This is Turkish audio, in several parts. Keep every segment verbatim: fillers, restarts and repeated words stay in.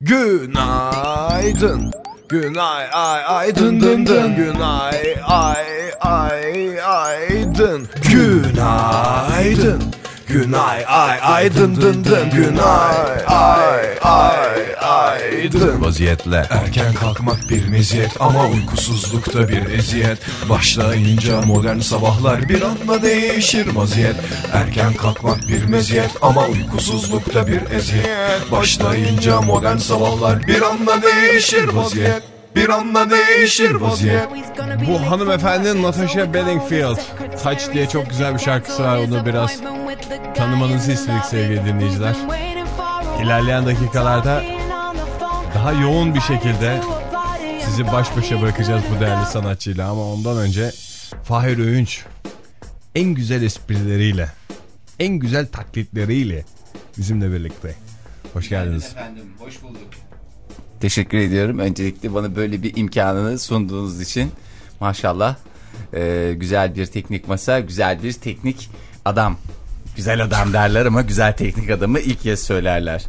Günaydın. Günay ay ay dın dın dın. Günay ay ay ay dın. Günaydın. Günay ay ay dın dın dın. Günay ay ay ay dın. Vaziyetle erken kalkmak bir meziyet ama uykusuzlukta bir eziyet. Başlayınca modern sabahlar bir anda değişir vaziyet. Erken kalkmak bir meziyet ama uykusuzlukta bir eziyet. Başlayınca modern sabahlar bir anda değişir vaziyet. Bir anda değişir vaziyet. Bu hanımefendi Natasha Bedingfield. Touch diye çok güzel bir şarkısı var. Onu biraz tanımanızı istedik sevgili dinleyiciler. İlerleyen dakikalarda daha yoğun bir şekilde sizi baş başa bırakacağız bu değerli sanatçıyla. Ama ondan önce Fahir Öğünç en güzel esprileriyle, en güzel taklitleriyle bizimle birlikte. Hoş geldiniz. Efendim, hoş bulduk. Teşekkür ediyorum. Öncelikle bana böyle bir imkanını sunduğunuz için. Maşallah. Ee, güzel bir teknik masa, güzel bir teknik adam. Güzel adam derler ama güzel teknik adamı ilk kez söylerler.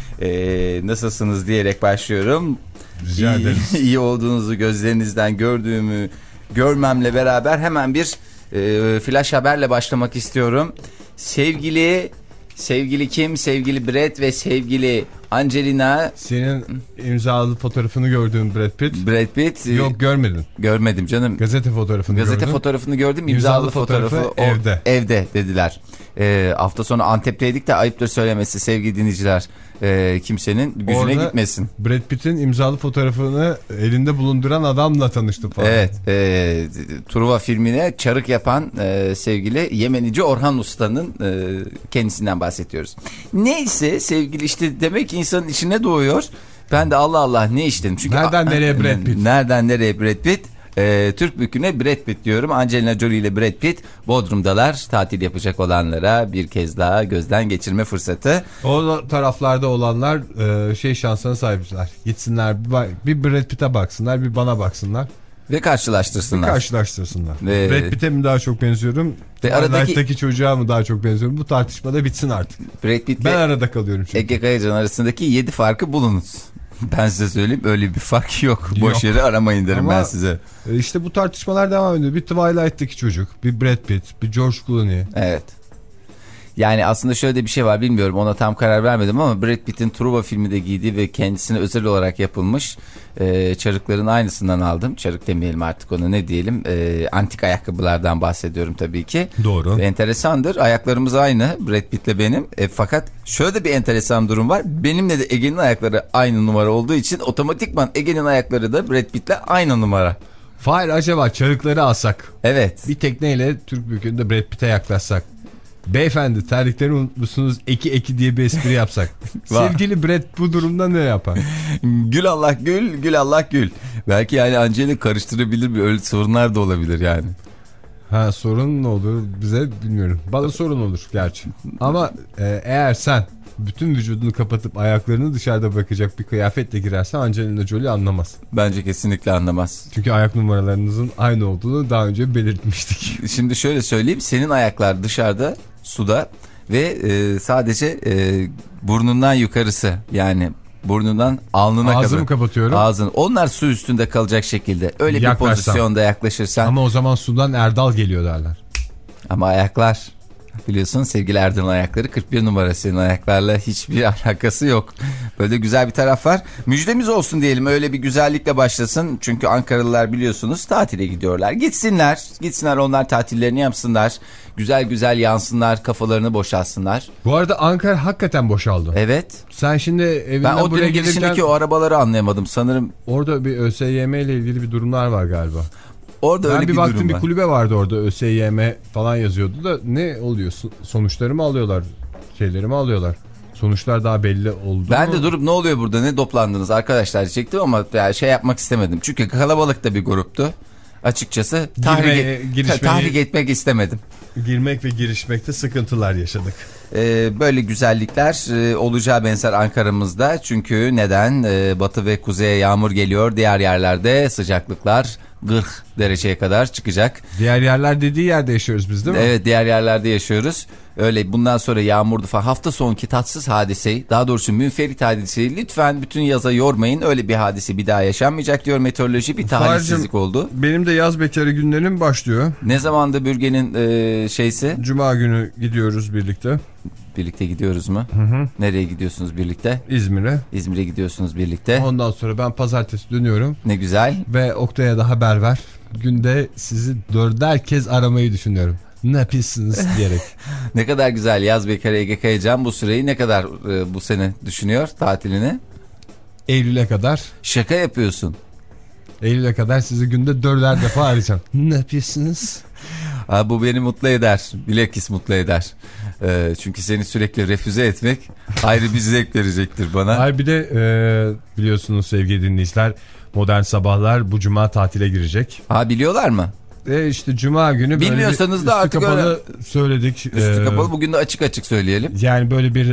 Ee, nasılsınız diyerek başlıyorum. Rica ederiz. İyi, iyi olduğunuzu gözlerinizden gördüğümü görmemle beraber hemen bir e, flash haberle başlamak istiyorum. Sevgili sevgili kim? Sevgili Brad ve sevgili Angelina. Senin imzalı fotoğrafını gördüğün Brad Pitt. Brad Pitt. Yok, görmedin. Görmedim canım. Gazete fotoğrafını Gazete gördün. fotoğrafını gördüm. İmzalı, İmzalı fotoğrafı, fotoğrafı evde. Evde dediler. Ee, hafta sonu Antep'teydik de ayıptır söylemesi sevgili dinleyiciler. Ee, kimsenin gücüne orada gitmesin. Brad Pitt'in imzalı fotoğrafını elinde bulunduran adamla tanıştım falan. Evet. E, Truva filmine çarık yapan e, sevgili Yemenici Orhan Usta'nın e, kendisinden bahsediyoruz. Neyse sevgili, işte demek ki insanın içine doğuyor. Ben de Allah Allah ne işledim. Çünkü nereden a, nereye Brad Pitt? Nereden nereye Brad Pitt? E, Türk büküne Brad Pitt diyorum. Angelina Jolie ile Brad Pitt Bodrum'dalar. Tatil yapacak olanlara bir kez daha gözden geçirme fırsatı. O taraflarda olanlar e, şey şansına sahipler. Gitsinler bir Brad Pitt'e baksınlar, bir bana baksınlar. Ve karşılaştırsınlar. Bir karşılaştırsınlar. Ve... Brad Pitt'e mi daha çok benziyorum? Ve aradaki çocuğa mı daha çok benziyorum? Bu tartışmada bitsin artık. Brad Pitt'le ben arada kalıyorum çünkü. Ege Kayacan arasındaki yedi farkı bulunuz. Ben size söyleyeyim, öyle bir fark yok. Boş yere aramayın derim ama ben size. İşte bu tartışmalar devam ediyor. Bir Twilight'taki çocuk, bir Brad Pitt, bir George Clooney. Evet. Yani aslında şöyle bir şey var, bilmiyorum, ona tam karar vermedim ama Brad Pitt'in Truva filminde giydiği ve kendisine özel olarak yapılmış e, çarıkların aynısından aldım. Çarık demeyelim artık, onu ne diyelim, e, antik ayakkabılardan bahsediyorum tabii ki. Doğru. Ve enteresandır, ayaklarımız aynı Brad Pitt'le benim. E, fakat şöyle bir enteresan durum var. Benimle de Ege'nin ayakları aynı numara olduğu için otomatikman Ege'nin ayakları da Brad Pitt'le aynı numara. Fahir, acaba çarıkları alsak? Evet. Bir tekneyle Türk bükünde Brad Pitt'e yaklaşsak. Beyefendi, terlikleri unutmuşsunuz, eki eki diye bir espri yapsak. Sevgili Brad bu durumda ne yapar? Gül Allah gül, gül Allah gül. Belki yani Angelina karıştırabilir, bir öyle sorunlar da olabilir yani. Ha, sorun ne olur bize bilmiyorum. Bana sorun olur gerçi. Ama e, eğer sen bütün vücudunu kapatıp ayaklarını dışarıda bırakacak bir kıyafetle girersen Angelina Jolie anlamaz. Bence kesinlikle anlamaz. Çünkü ayak numaralarınızın aynı olduğunu daha önce belirtmiştik. Şimdi şöyle söyleyeyim, senin ayaklar dışarıda suda ve e, sadece e, burnundan yukarısı, yani burnundan alnına kadar. Ağzımı kapatıyorum. Ağzın. Onlar su üstünde kalacak şekilde. Öyle Yaklaşsam. Bir pozisyonda yaklaşırsan. Ama o zaman sudan Erdal geliyor derler. Ama ayaklar, biliyorsun sevgili Erdal'ın ayakları kırk bir numara, senin ayaklarla hiçbir alakası yok. Böyle güzel bir taraf var. Müjdemiz olsun diyelim, öyle bir güzellikle başlasın. Çünkü Ankaralılar biliyorsunuz tatile gidiyorlar. Gitsinler, gitsinler onlar tatillerini yapsınlar. Güzel güzel yansınlar, kafalarını boşaltsınlar. Bu arada Ankara hakikaten boşaldı. Evet. Sen şimdi evinden ben o buraya girişindeki gelirken... o arabaları anlayamadım sanırım. Orada bir ÖSYM ile ilgili bir durumlar var galiba. Orada ben öyle bir bir baktım, durum bir var. kulübe vardı orada, ÖSYM falan yazıyordu da ne oluyor? Sonuçları mı alıyorlar? Şeyleri mi alıyorlar? Sonuçlar daha belli oldu. Ben mu? de durup ne oluyor burada, ne toplandınız arkadaşlar diyecektim ama yani şey yapmak istemedim. Çünkü kalabalık da bir gruptu. Açıkçası tahrik, Girme, et, tahrik etmek istemedim. Girmek ve girişmekte sıkıntılar yaşadık. Ee, böyle güzellikler e, olacağı benzer Ankara'mızda. Çünkü neden? Ee, batı ve kuzeye yağmur geliyor. Diğer yerlerde sıcaklıklar kırk dereceye kadar çıkacak. Diğer yerler dediği yerde yaşıyoruz biz değil mi? Evet, diğer yerlerde yaşıyoruz. Öyle bundan sonra yağmurdu falan. Hafta sonki tatsız hadiseyi, daha doğrusu münferit hadiseyi lütfen bütün yaza yormayın. Öyle bir hadise bir daha yaşanmayacak diyor meteoroloji. Bir talihsizlik oldu. Benim de yaz bekarı günlerim başlıyor. Ne zamanda Bürge'nin e, şeysi? Cuma günü gidiyoruz birlikte. Birlikte gidiyoruz mu? Hı hı. Nereye gidiyorsunuz birlikte? İzmir'e. İzmir'e gidiyorsunuz birlikte. Ondan sonra ben pazartesi dönüyorum. Ne güzel. Ve Oktay'a da haber ver. Günde sizi dörder kez aramayı düşünüyorum. Ne yapıyorsunuz diyerek. Ne kadar güzel yaz bekarı Ege Kayacan bu süreyi ne kadar e, bu sene düşünüyor tatilini? Eylül'e kadar. Şaka yapıyorsun. Eylül'e kadar sizi günde dörder defa arayacağım. Ne yapıyorsunuz? Ha, bu beni mutlu eder. Bilakis mutlu eder. E, çünkü seni sürekli refüze etmek ayrı bir zevk verecektir bana. Ay bir de e, biliyorsunuz sevgili dinleyiciler, Modern Sabahlar bu cuma tatile girecek. Ha, biliyorlar mı? E işte cuma günü böyle bilmiyorsanız da artık kapalı öyle söyledik. Üstü ee, kapalı, bugün de açık açık söyleyelim. Yani böyle bir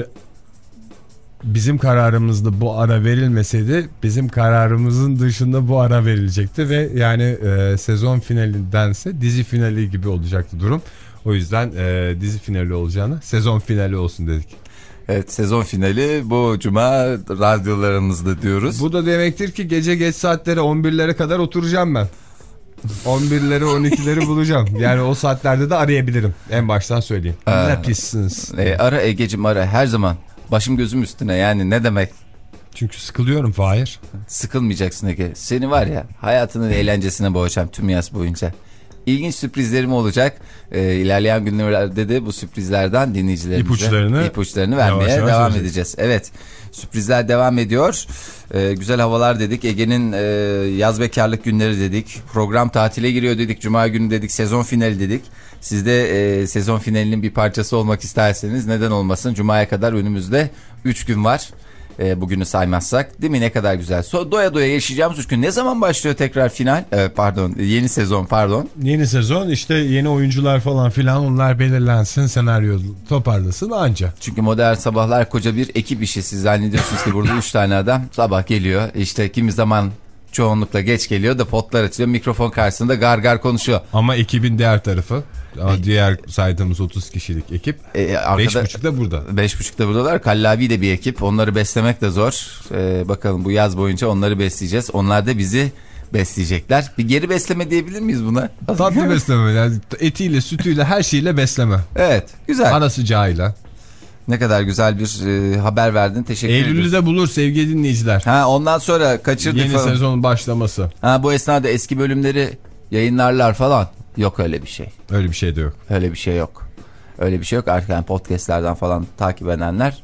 bizim kararımızda bu ara verilmeseydi bizim kararımızın dışında bu ara verilecekti ve yani e, sezon finalindense dizi finali gibi olacaktı durum. O yüzden e, dizi finali olacağına sezon finali olsun dedik. Evet, sezon finali bu cuma radyolarımızda diyoruz. Bu da demektir ki gece geç saatlere on birlere kadar oturacağım ben. on birleri on ikileri bulacağım. Yani o saatlerde de arayabilirim. En baştan söyleyeyim. Aa, ne pissiniz? E, ara Ege'cim, ara her zaman. Başım gözüm üstüne, yani ne demek? Çünkü sıkılıyorum Fahir. Sıkılmayacaksın Ege. Seni var ya, hayatının eğlencesine boğacağım tüm yaz boyunca. İlginç sürprizlerim olacak. E, ilerleyen günlerde de bu sürprizlerden dinleyicilerimize ipuçlarını, ipuçlarını vermeye yavaş yavaş devam olacak. edeceğiz. Evet, sürprizler devam ediyor. E, güzel havalar dedik. Ege'nin e, yaz bekarlık günleri dedik. Program tatile giriyor dedik. Cuma günü dedik. Sezon finali dedik. Siz de e, sezon finalinin bir parçası olmak isterseniz neden olmasın. Cuma'ya kadar önümüzde üç gün var. E, bugünü saymazsak, değil mi? Ne kadar güzel. So, doya doya yaşayacağımız üç gün. Ne zaman başlıyor tekrar final? E, pardon, yeni sezon pardon. Yeni sezon işte, yeni oyuncular falan filan, onlar belirlensin, senaryo toparlasın anca. Çünkü Modern Sabahlar koca bir ekip işi. Siz zannediyorsunuz ki burada üç tane adam sabah geliyor. İşte kimi zaman çoğunlukla geç geliyor da potlar açıyor. Mikrofon karşısında gar gar konuşuyor. Ama ekibin diğer tarafı. Ama diğer saydığımız otuz kişilik ekip e, arkada, beş buçukta burada. beş buçukta buradalar. Kallavi de bir ekip. Onları beslemek de zor. Ee, bakalım bu yaz boyunca onları besleyeceğiz. Onlar da bizi besleyecekler. Bir geri besleme diyebilir miyiz buna? Tatlı besleme. Yani etiyle, sütüyle, her şeyle besleme. Evet, güzel. Ara sıcağıyla. Ne kadar güzel bir e, haber verdin. Teşekkür ederim. Eylül'ü de bulur sevgili dinleyiciler. Ha, ondan sonra kaçırdık Yeni falan. sezonun başlaması. Ha, bu esnada eski bölümleri yayınlarlar falan. Yok öyle bir şey. Öyle bir şey de yok. Öyle bir şey yok. Öyle bir şey yok. Artık yani podcastlerden falan takip edenler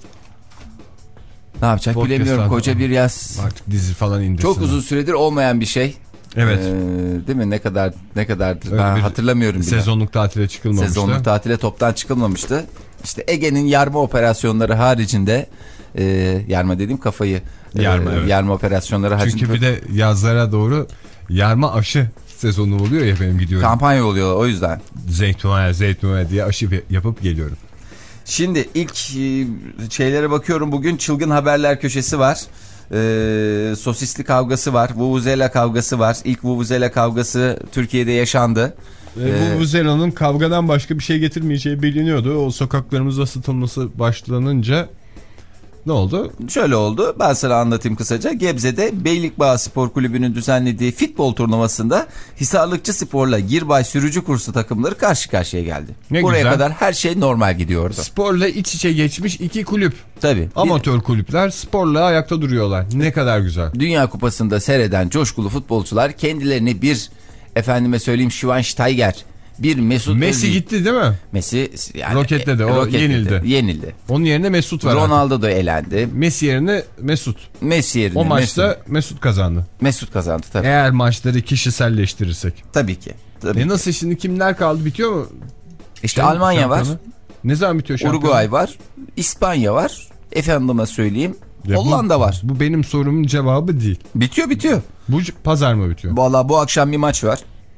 ne yapacak Podcast'tan bilemiyorum. Koca bir yaz. Artık dizi falan indirsin. Çok uzun süredir olmayan bir şey. Evet. Ee, değil mi? Ne kadar ne kadardır? Öyle Ben bir hatırlamıyorum bile. Sezonluk tatile çıkılmamıştı. Sezonluk tatile toptan çıkılmamıştı. İşte Ege'nin yarma operasyonları haricinde, e, yarma dediğim kafayı Yarma, e, evet. yarma operasyonları haricinde. Çünkü bir de yazlara doğru yarma aşı sezonu oluyor ya, benim gidiyorum. Kampanya oluyor o yüzden. Zeytinyağı zeytinyağı diye aşı yapıp geliyorum. Şimdi ilk e, şeylere bakıyorum. Bugün çılgın haberler köşesi var. E, sosisli kavgası var. Vuvuzela kavgası var. İlk Vuvuzela kavgası Türkiye'de yaşandı. Ve Ee, bu Vuvuzela'nın kavgadan başka bir şey getirmeyeceği biliniyordu. O sokaklarımızda satılması başlanınca ne oldu? Şöyle oldu. Ben sana anlatayım kısaca. Gebze'de Beylikbağ Spor Kulübü'nün düzenlediği futbol turnuvasında Hisarlıkçı Spor'la Girbay Sürücü Kursu takımları karşı karşıya geldi. Ne Buraya güzel. kadar her şey normal gidiyordu. Sporla iç içe geçmiş iki kulüp. Tabii. Amatör kulüpler sporla ayakta duruyorlar. Ne kadar güzel. Dünya Kupası'nda seyreden coşkulu futbolcular kendilerini bir, efendime söyleyeyim, Schweinsteiger, bir Mesut Messi Özil. gitti değil mi? Messi yani, Roketledi, o roketledi, yenildi. Yenildi. Onun yerine Mesut var. Ronaldo da elendi. Messi yerine Mesut. Messi yerine O maçta Mesut, Mesut kazandı. Mesut kazandı tabii. Eğer maçları kişiselleştirirsek. Tabii ki. Tabii E ki. nasıl şimdi, kimler kaldı, bitiyor mu? İşte Şey, Almanya var. şampiyonu? Ne zaman bitiyor şampiyonu? Uruguay var. İspanya var. Efendime söyleyeyim. Ya Hollanda bu, var. Bu benim sorumun cevabı değil. Bitiyor bitiyor. Bu pazar mı bitiyor? Vallahi bu akşam bir maç var.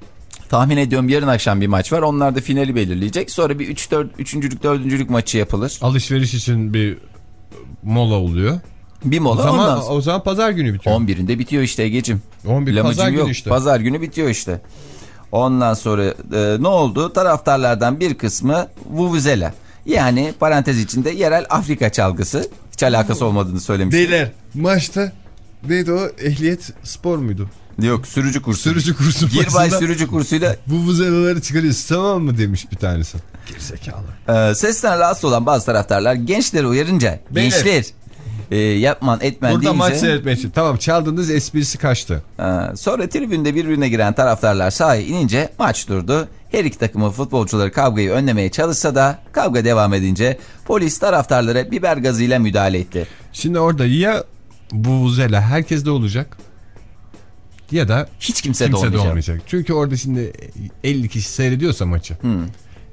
Tahmin ediyorum yarın akşam bir maç var. Onlar da finali belirleyecek. Sonra bir üç dört üçüncülük dördüncülük maçı yapılır. Alışveriş için bir mola oluyor. Bir mola o zaman, ondan sonra. O zaman pazar günü bitiyor. on birinde bitiyor işte Egeciğim. on bir Lamıcım pazar yok. günü işte. Pazar günü bitiyor işte. Ondan sonra e, ne oldu? Taraftarlardan bir kısmı vuvuzela. Yani parantez içinde yerel Afrika çalgısı. Hiç alakası olmadığını söylemiştim. Beyler maçta neydi o? Ehliyet spor muydu? Yok, sürücü kursu. Sürücü kursu. Girbay sürücü kursuyla. Vuvuzelaları çıkarıyorsun tamam mı demiş bir tanesi. Gerizekalı. Ee, sesten rahatsız olan bazı taraftarlar gençleri uyarınca Beyler. gençler e, yapman etmen Burada deyince. maç seyretmek için. Tamam çaldığınız esprisi kaçtı. Ee, sonra tribünde birbirine giren taraftarlar sahaya inince maç durdu. Her iki takımın futbolcuları kavgayı önlemeye çalışsa da kavga devam edince polis taraftarlara biber gazıyla müdahale etti. Şimdi orada ya vuvuzela herkeste olacak ya da Hiç kimse, kimse de olmayacak. olmayacak. Çünkü orada şimdi elli kişi seyrediyorsa maçı. Hmm.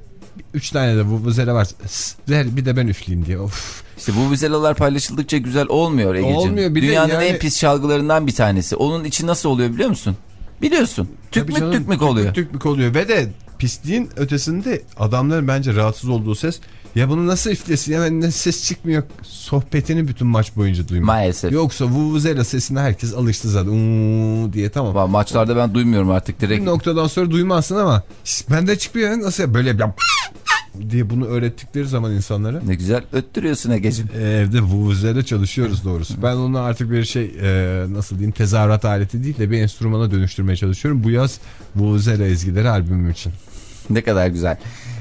üç tane de vuvuzela var. Ver bir de ben üfleyeyim diye. Of. İşte bu vuvuzelalar paylaşıldıkça güzel olmuyor Egeciğim. Olmuyor, bir de Dünyanın yani... en pis çalgılarından bir tanesi. Onun içi nasıl oluyor biliyor musun? Biliyorsun. Tükmük canım, tükmük oluyor. Tükmük tükmük oluyor ve de pisliğin ötesinde adamların bence rahatsız olduğu ses. Ya bunu nasıl üflesin ya ne ses çıkmıyor sohbetini bütün maç boyunca duymuyor. Maalesef. Yoksa vuvuzela sesine herkes alıştı zaten uuu diye tamam. Vallahi maçlarda ben duymuyorum artık direkt. Bir noktadan sonra duymazsın ama bende çıkmıyor nasıl böyle bir diye bunu öğrettikleri zaman insanlara. Ne güzel öttürüyorsun Egeciğim. Evde vuvuzela çalışıyoruz doğrusu. Ben onu artık bir şey e, nasıl diyeyim tezahürat aleti değil de bir enstrümana dönüştürmeye çalışıyorum. Bu yaz vuvuzela ezgileri albümüm için. Ne kadar güzel.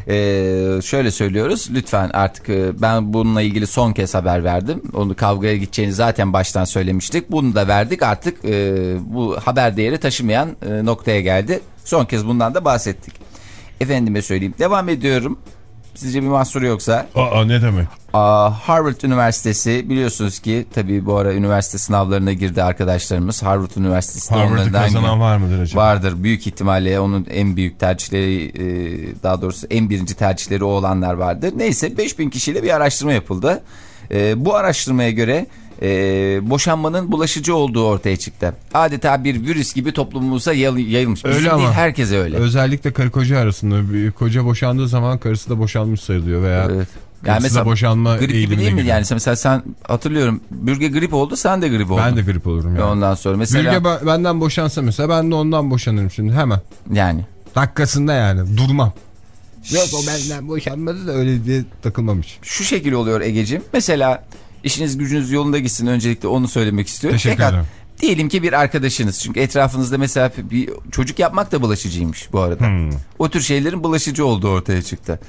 Ee, şöyle söylüyoruz lütfen artık e, ben bununla ilgili son kez haber verdim. Onu kavgaya gideceğini zaten baştan söylemiştik. Bunu da verdik artık e, bu haber değeri taşımayan e, noktaya geldi. Son kez bundan da bahsettik. Efendime söyleyeyim devam ediyorum. Sizce bir mahsuru yoksa? Aa ne demek? Aa, Harvard Üniversitesi biliyorsunuz ki tabii bu ara üniversite sınavlarına girdi arkadaşlarımız. Harvard Üniversitesi Harvard'ı kazanan var mıdır acaba? Vardır büyük ihtimalle onun en büyük tercihleri daha doğrusu en birinci tercihleri o olanlar vardır. Neyse beş bin kişiyle bir araştırma yapıldı. Bu araştırmaya göre boşanmanın bulaşıcı olduğu ortaya çıktı. Adeta bir virüs gibi toplumumuza yayılmış. Öyle Bizim ama değil, herkese öyle. Özellikle karı koca arasında bir koca boşandığı zaman karısı da boşanmış sayılıyor veya evet. Yani mesela boşanma grip gibi değil mi? giriyor. Yani mesela sen hatırlıyorum Bürge grip oldu sen de grip oldun. Ben de grip olurum yani. Ondan sonra mesela. Bürge benden boşansa mesela ben de ondan boşanırım şimdi hemen. Yani. Dakikasında yani durmam. Yok o benden boşanmadı da öyle diye takılmamış. Şu şekil oluyor Egeciğim. Mesela işiniz gücünüz yolunda gitsin öncelikle onu söylemek istiyorum. Teşekkür Fakat, ederim. diyelim ki bir arkadaşınız çünkü etrafınızda mesela bir çocuk yapmak da bulaşıcıymış bu arada. Hmm. O tür şeylerin bulaşıcı olduğu ortaya çıktı.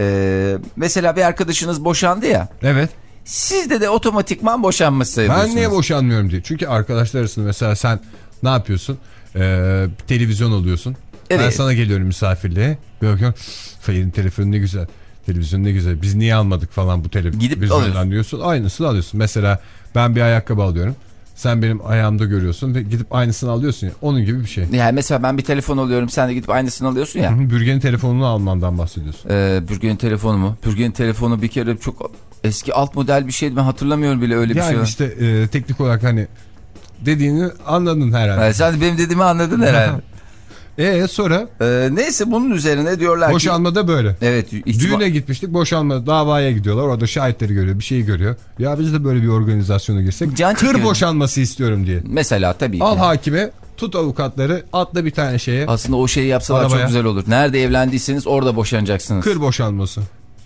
Ee, mesela bir arkadaşınız boşandı ya. Evet. Sizde de otomatikman boşanma sayılıyorsunuz. Ben niye boşanmıyorum diye. Çünkü arkadaşlar arasında mesela sen ne yapıyorsun? Ee, televizyon alıyorsun. Evet. Ben sana geliyorum misafirliğe. Bakıyorum Fahir'in telefonu ne güzel. Televizyon ne güzel. Biz niye almadık falan bu televizyondan diyorsun. Aynısını alıyorsun. Mesela ben bir ayakkabı alıyorum. Sen benim ayağımda görüyorsun ve gidip aynısını alıyorsun ya. Onun gibi bir şey. Yani mesela ben bir telefon alıyorum sen de gidip aynısını alıyorsun ya. Bürge'nin telefonunu almandan bahsediyorsun. Ee, Bürge'nin telefonu mu? Bürge'nin telefonu bir kere çok eski alt model bir şeydi ben hatırlamıyorum bile öyle bir yani şey. Yani işte e, teknik olarak hani dediğini anladın herhalde. Evet, sen de benim dediğimi anladın herhalde. Eee sonra? Ee, neyse bunun üzerine diyorlar boşanmada ki. Boşanmada böyle. Evet. Ihtimal... Düğüne gitmiştik boşanma davaya gidiyorlar. Orada şahitleri görüyor bir şeyi görüyor. Ya biz de böyle bir organizasyona girsek. Can kır çekiyorum. Boşanması istiyorum diye. Mesela tabii ki. Al hakime tut avukatları atla bir tane şeye. Aslında o şeyi yapsalar arabaya. Çok güzel olur. Nerede evlendiyseniz orada boşanacaksınız. Kır boşanması.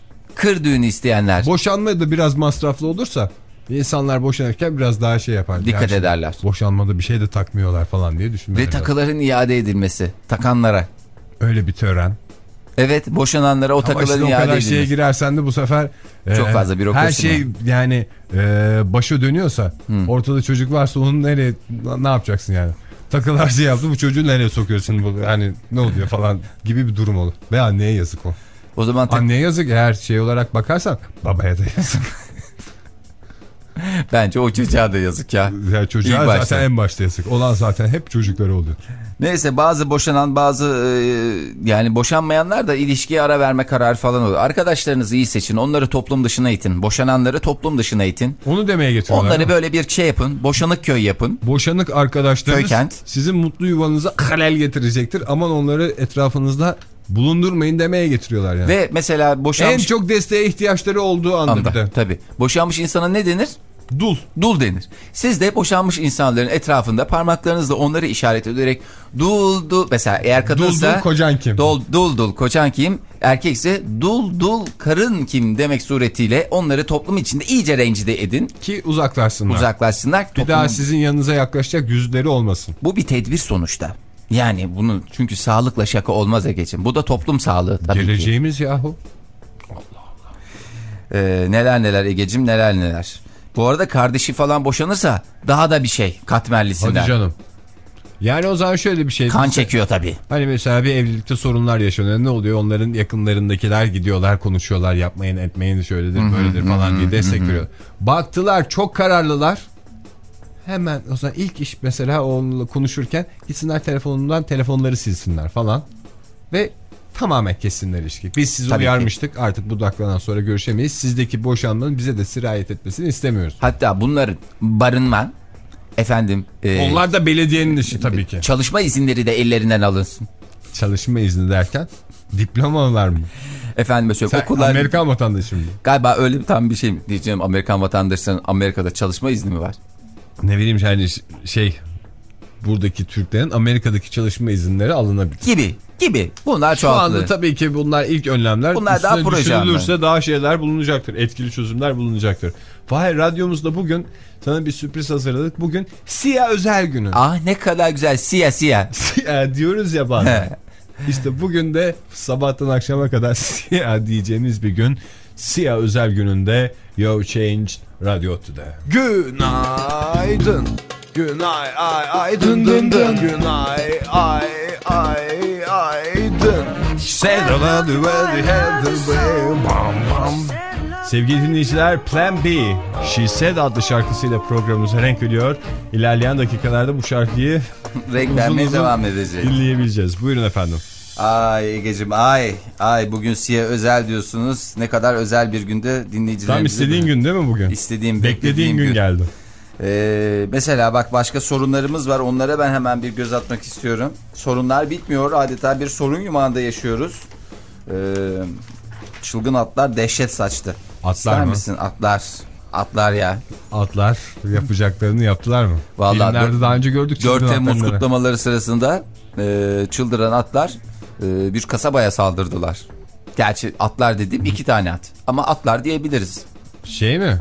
Kır düğünü isteyenler. Boşanma da biraz masraflı olursa insanlar boşanırken biraz daha şey yapar. Dikkat yani ederler. Boşanmada bir şey de takmıyorlar falan diye düşünmeler. Ve takıların iade edilmesi. Takanlara. Öyle bir tören. Evet boşananlara o ama takıların işte iade edilmesi. o kadar şeye girersen de bu sefer çok e, fazla bürokrasi. Her şey mi? Yani e, başa dönüyorsa hmm. ortada çocuk varsa onun nereye ne yapacaksın yani? Takılar şey yaptı bu çocuğu nereye sokuyorsun bu yani ne oluyor falan gibi bir durum olur. Ve anneye yazık o. O zaman anneye yazık eğer şey olarak bakarsan babaya da yazık. Bence o çocuğa da yazık ya. Ya çocuğa zaten en başta yazık. Olan zaten hep çocukları oluyor. Neyse bazı boşanan bazı e, yani boşanmayanlar da ilişkiye ara verme kararı falan oluyor. Arkadaşlarınızı iyi seçin. Onları toplum dışına itin. Boşananları toplum dışına itin. Onu demeye getiriyorlar. Onları böyle bir şey yapın. Boşanık köy yapın. Boşanık arkadaşlarınız Köykent. sizin mutlu yuvanıza halel getirecektir. Aman onları etrafınızda bulundurmayın demeye getiriyorlar yani. Ve mesela boşanmış... En çok desteğe ihtiyaçları olduğu anda, anda bir de. Tabii. Boşanmış insana ne denir? Dul. Dul denir. Siz de boşanmış insanların etrafında parmaklarınızla onları işaret ederek dul dul mesela eğer kadınsa dul dul kocan kim? Dul dul, dul kocan kim? Erkekse dul dul karın kim demek suretiyle onları toplum içinde iyice rencide edin. Ki uzaklaşsınlar. Uzaklaşsınlar. Bir Toplumun... daha sizin yanınıza yaklaşacak yüzleri olmasın. Bu bir tedbir sonuçta. Yani bunu çünkü sağlıkla şaka olmaz Ege'ciğim. Bu da toplum sağlığı tabii Geleceğimiz ki. yahu. Allah Allah. Ee, neler neler Ege'ciğim neler neler. Bu arada kardeşi falan boşanırsa daha da bir şey katmerlisinden. Hadi canım. Yani o zaman şöyle bir şey. Kan çekiyor tabii. Hani mesela bir evlilikte sorunlar yaşanıyor. Ne oluyor? Onların yakınlarındakiler gidiyorlar, konuşuyorlar. Yapmayın, etmeyin, şöyledir, böyledir falan diye destek veriyor. Baktılar çok kararlılar. Hemen o zaman ilk iş mesela onunla konuşurken gitsinler telefonundan telefonları silsinler falan. Ve tamamen kessinler ilişki. Biz sizi Tabii uyarmıştık. ki. Artık bu dakikadan sonra görüşemeyiz. Sizdeki boşanmanın bize de sirayet etmesini istemiyoruz. Hatta bunların barınma efendim. E, Onlar da belediyenin işi tabii ki. Çalışma izinleri de ellerinden alınsın. Çalışma izni derken diplomalar mı? Efendim mesela Sen okullar. Amerikan vatandaşı mı? Galiba öyle bir tam bir şey diyeceğim. Amerikan vatandaşlarının Amerika'da çalışma izni mi var? Ne bileyim yani şey buradaki Türklerin Amerika'daki çalışma izinleri alınabilir. Gibi gibi. Bunlar Şu çoğaltılır. anda tabii ki bunlar ilk önlemler. Bunlar Üstüne daha proje düşünülürse daha şeyler bulunacaktır. Etkili çözümler bulunacaktır. Fahir radyomuzda bugün sana bir sürpriz hazırladık. Bugün Siyah özel günü. Ah ne kadar güzel siyah siyah. Siyah diyoruz ya bazen. İşte bugün de sabahtan akşama kadar siyah diyeceğimiz bir gün. Siyah özel gününde You Changed Radio Today. Günaydın. Günay ay ay dın dın dın. Günay ay ay ay dın. Sevgili dinleyiciler, Plan B, She Said adlı şarkısıyla programımıza renk veriyor. İlerleyen dakikalarda bu şarkıyı renk vermeye devam edeceğiz. Dinleyebileceğiz. Buyurun efendim. Ay Ege'cim ay ay bugün Siyah özel diyorsunuz. Ne kadar özel bir günde dinleyicilerimize. Tam istediğin gün değil mi bugün? İstediğim, beklediğin, beklediğin gün, gün geldi. Ee, mesela bak başka sorunlarımız var. Onlara ben hemen bir göz atmak istiyorum. Sorunlar bitmiyor. Adeta bir sorun yumağında yaşıyoruz. Ee, çılgın atlar dehşet saçtı. Atlar İster mı? misin? Atlar. Atlar ya. Atlar yapacaklarını yaptılar mı? Vallahi filmlerde daha önce gördük. dört Temmuz kutlamaları sırasında e, çıldıran atlar e, bir kasabaya saldırdılar. Gerçi atlar dediğim iki tane at. Ama atlar diyebiliriz. Şey mi?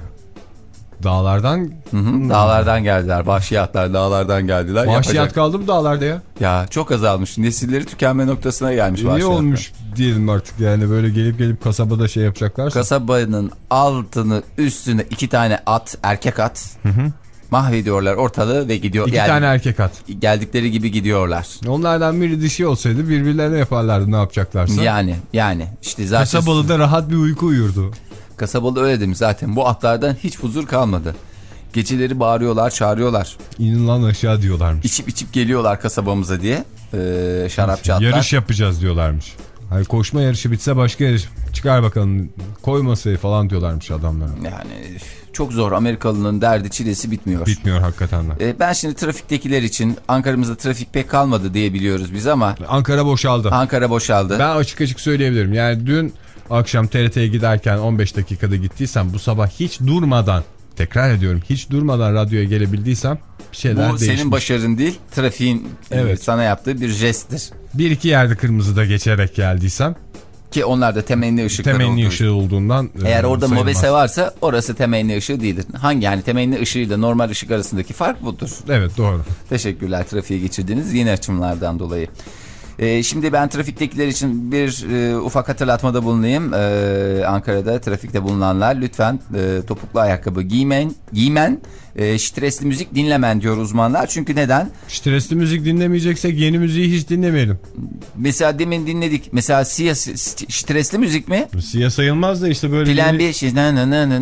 Dağlardan hı hı, dağlardan geldiler. Vahşi atlar dağlardan geldiler. Vahşi at kaldı mı dağlarda ya? Ya çok azalmış. Nesilleri tükenme noktasına gelmiş. İyi olmuş diyelim artık yani böyle gelip gelip kasabada şey yapacaklarsa. Kasabanın altını üstüne iki tane at, erkek at hı hı. mahvediyorlar ortalığı ve gidiyor. İki yani, tane erkek at. Geldikleri gibi gidiyorlar. Onlardan biri dişi olsaydı birbirlerine yaparlardı ne yapacaklarsa. Yani yani işte zaten. Kasabalı'da rahat bir uyku uyurdu. Kasabalı öyle demiş zaten. Bu atlardan hiç huzur kalmadı. Geceleri bağırıyorlar, çağırıyorlar. İnin lan aşağı diyorlarmış. İçip içip geliyorlar kasabamıza diye. Ee, şarapçı atlar. Yarış yapacağız diyorlarmış. Hani koşma yarışı bitse başka yarış çıkar bakalım koy masayı falan diyorlarmış adamlara. Yani çok zor. Amerikalı'nın derdi çilesi bitmiyor. Bitmiyor hakikaten de. Ee, ben şimdi trafiktekiler için Ankara'mızda trafik pek kalmadı diye biliyoruz biz ama. Ankara boşaldı. Ankara boşaldı. Ben açık açık söyleyebilirim. Yani dün akşam T R T'ye giderken on beş dakikada gittiysem bu sabah hiç durmadan tekrar ediyorum hiç durmadan radyoya gelebildiysem bir şeyler bu değişmiş. Bu senin başarın değil trafiğin evet. sana yaptığı bir jesttir. Bir iki yerde kırmızıda geçerek geldiysem. Ki onlar da temenni ışıkları temenni olduğu. ışığı olduğundan. Eğer orada sayılmaz. Mobese varsa orası temenni ışığı değildir. Hangi yani temenni ışığıyla normal ışık arasındaki fark budur. Evet doğru. Teşekkürler trafiğe geçirdiğiniz yeni açımlardan dolayı. Ee, şimdi ben trafiktekiler için bir e, ufak hatırlatmada bulunayım. Ee, Ankara'da trafikte bulunanlar lütfen e, topuklu ayakkabı giymen, giymen e, stresli müzik dinlemen diyor uzmanlar. Çünkü neden? Stresli müzik dinlemeyeceksek yeni müziği hiç dinlemeyelim. Mesela demin dinledik. Mesela Sia stresli müzik mi? Sia sayılmaz da işte böyle. Plan yeni, bir şey. Yeni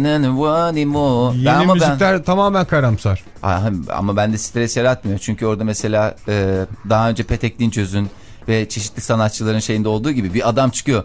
ben müzikler ben... tamamen karamsar. Ama bende stres yaratmıyor. Çünkü orada mesela e, daha önce Petek Dinçöz'ün ve çeşitli sanatçıların şeyinde olduğu gibi bir adam çıkıyor.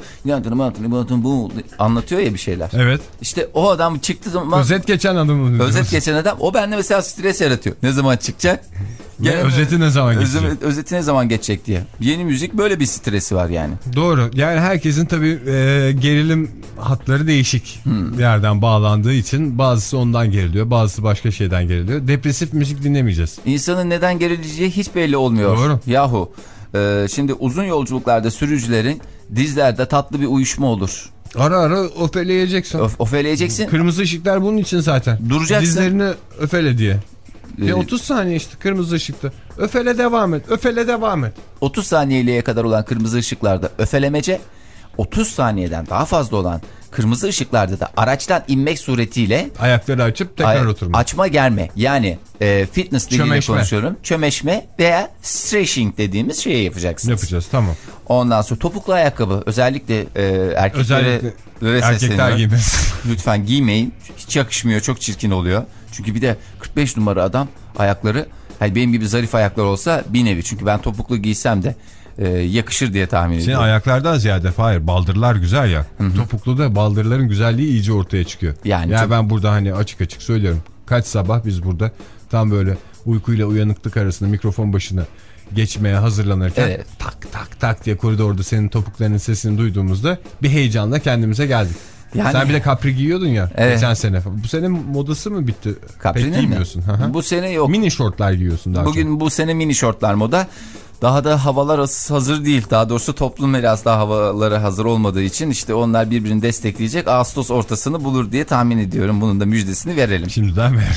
Anlatıyor ya bir şeyler. Evet. İşte o adam çıktı zaman. Özet geçen adam. Özet geçen adam. O bende mesela stres yaratıyor. Ne zaman çıkacak? Ne, yani, özeti ne zaman geçecek? Özeti, özeti ne zaman geçecek diye. Yeni müzik böyle bir stresi var yani. Doğru. Yani herkesin tabii e, gerilim hatları değişik hmm. yerden bağlandığı için bazısı ondan geriliyor, bazısı başka şeyden geriliyor. Depresif müzik dinlemeyeceğiz. İnsanın neden gerileceği hiç belli olmuyor. Doğru. Yahu. Ee, şimdi uzun yolculuklarda sürücülerin dizlerde tatlı bir uyuşma olur. Ara ara öfeleyeceksin. Öf, öfeleyeceksin. Kırmızı ışıklar bunun için zaten. Duracaksın. Dizlerini öfele diye. Ee, otuz saniye işte kırmızı ışıkta. Öfele devam et. Öfele devam et. otuz saniyeliğe kadar olan kırmızı ışıklarda öfelemece, otuz saniyeden daha fazla olan kırmızı ışıklarda da araçtan inmek suretiyle ayakları açıp tekrar ay oturma. Açma germe. Yani e, fitness diliyle konuşuyorum. Çömeşme veya stretching dediğimiz şeyi yapacaksınız. Yapacağız, tamam. Ondan sonra topuklu ayakkabı özellikle e, erkeklere özellikle erkekler gibi. Lütfen giymeyin. Hiç yakışmıyor. Çok çirkin oluyor. Çünkü bir de kırk beş numara adam ayakları, hani benim gibi zarif ayaklar olsa bir nevi. Çünkü ben topuklu giysem de e, yakışır diye tahmin ediyorum. Senin ayaklardan ziyade hayır, baldırlar güzel ya. Hı-hı. Topuklu da baldırların güzelliği iyice ortaya çıkıyor. Yani ya çok... ben burada hani açık açık söylüyorum. Kaç sabah biz burada tam böyle uykuyla uyanıklık arasında mikrofon başına geçmeye hazırlanırken evet. tak tak tak diye koridorda senin topuklarının sesini duyduğumuzda bir heyecanla kendimize geldik. Yani, sen bir de kapri giyiyordun ya evet. geçen sene. Bu sene modası mı bitti? Kaprinin Pek giymiyorsun. Mi? Bu sene yok. Mini şortlar giyiyorsun daha Bugün çok. Bu sene mini şortlar moda. Daha da havalar hazır değil. Daha doğrusu toplum biraz daha havaları hazır olmadığı için işte onlar birbirini destekleyecek. Ağustos ortasını bulur diye tahmin ediyorum. Bunun da müjdesini verelim. Şimdiden ver.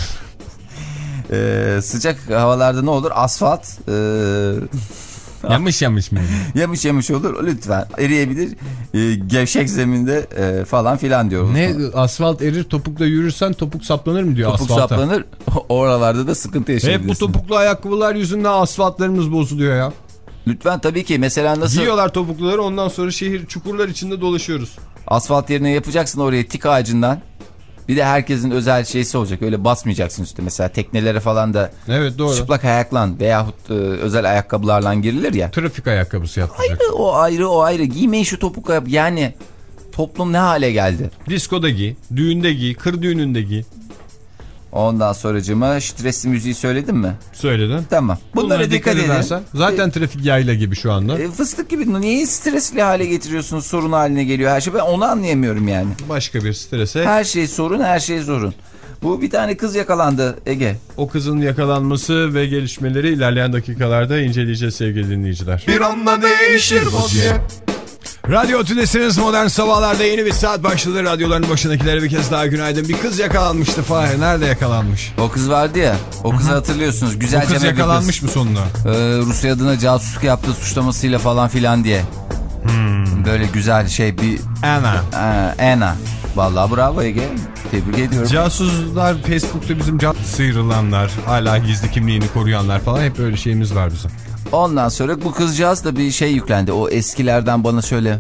Ee, sıcak havalarda ne olur? Asfalt. Ee... Yamış yamış mı? Yamış yamış olur lütfen. Eriyebilir. E, gevşek zeminde e, falan filan diyor. Ne asfalt erir, topukla yürürsen topuk saplanır mı diyor topuk asfalta. Topuk saplanır. Oralarda da sıkıntı yaşayabilirsin. Hep bu topuklu ayakkabılar yüzünden asfaltlarımız bozuluyor ya. Lütfen tabii ki. Mesela nasıl? Giyiyorlar topukluları, ondan sonra şehir çukurlar içinde dolaşıyoruz. Asfalt yerine yapacaksın oraya tik ağacından. Bir de herkesin özel şeysi olacak. Öyle basmayacaksın üstüne. Mesela teknelere falan da evet, doğru. Çıplak ayaklan veyahut e, özel ayakkabılarla girilir ya. Trafik ayakkabısı yapacak. Ayrı o ayrı o ayrı. Giymeyin şu topuk ayakkabı. Yani toplum ne hale geldi? Diskoda giy, düğünde giy, kır düğününde giy. Ondan sonracığıma stresli müziği söyledin mi? Söyledim. Tamam. Bunlara, Bunlara dikkat, dikkat edin. Zaten e, trafik yayla gibi şu anda. E, fıstık gibi. Niye stresli hale getiriyorsunuz? Sorun haline geliyor her şey. Ben onu anlayamıyorum yani. Başka bir strese. Her şey sorun, her şey sorun. Bu bir tane kız yakalandı Ege. O kızın yakalanması ve gelişmeleri ilerleyen dakikalarda inceleyeceğiz sevgili dinleyiciler. Bir anda değişir vaziyet. Radyo Tülesi'niz modern sabahlarda yeni bir saat başladı. Radyoların başındakilere bir kez daha günaydın. Bir kız yakalanmıştı Fahir. Nerede yakalanmış? O kız vardı ya. O kızı hatırlıyorsunuz. Güzelce o kız yakalanmış mı sonunda? Ee, Rusya adına casusluk yaptığı suçlamasıyla falan filan diye. Hmm. Böyle güzel şey bir... Ana. Ee, Ana. Vallahi bravo Ege. Tebrik ediyorum. Casuslar, Facebook'ta bizim can sıyrılanlar, hala gizli kimliğini koruyanlar falan, hep öyle şeyimiz var bizim. Ondan sonra bu kızcağız da bir şey yüklendi. O eskilerden bana şöyle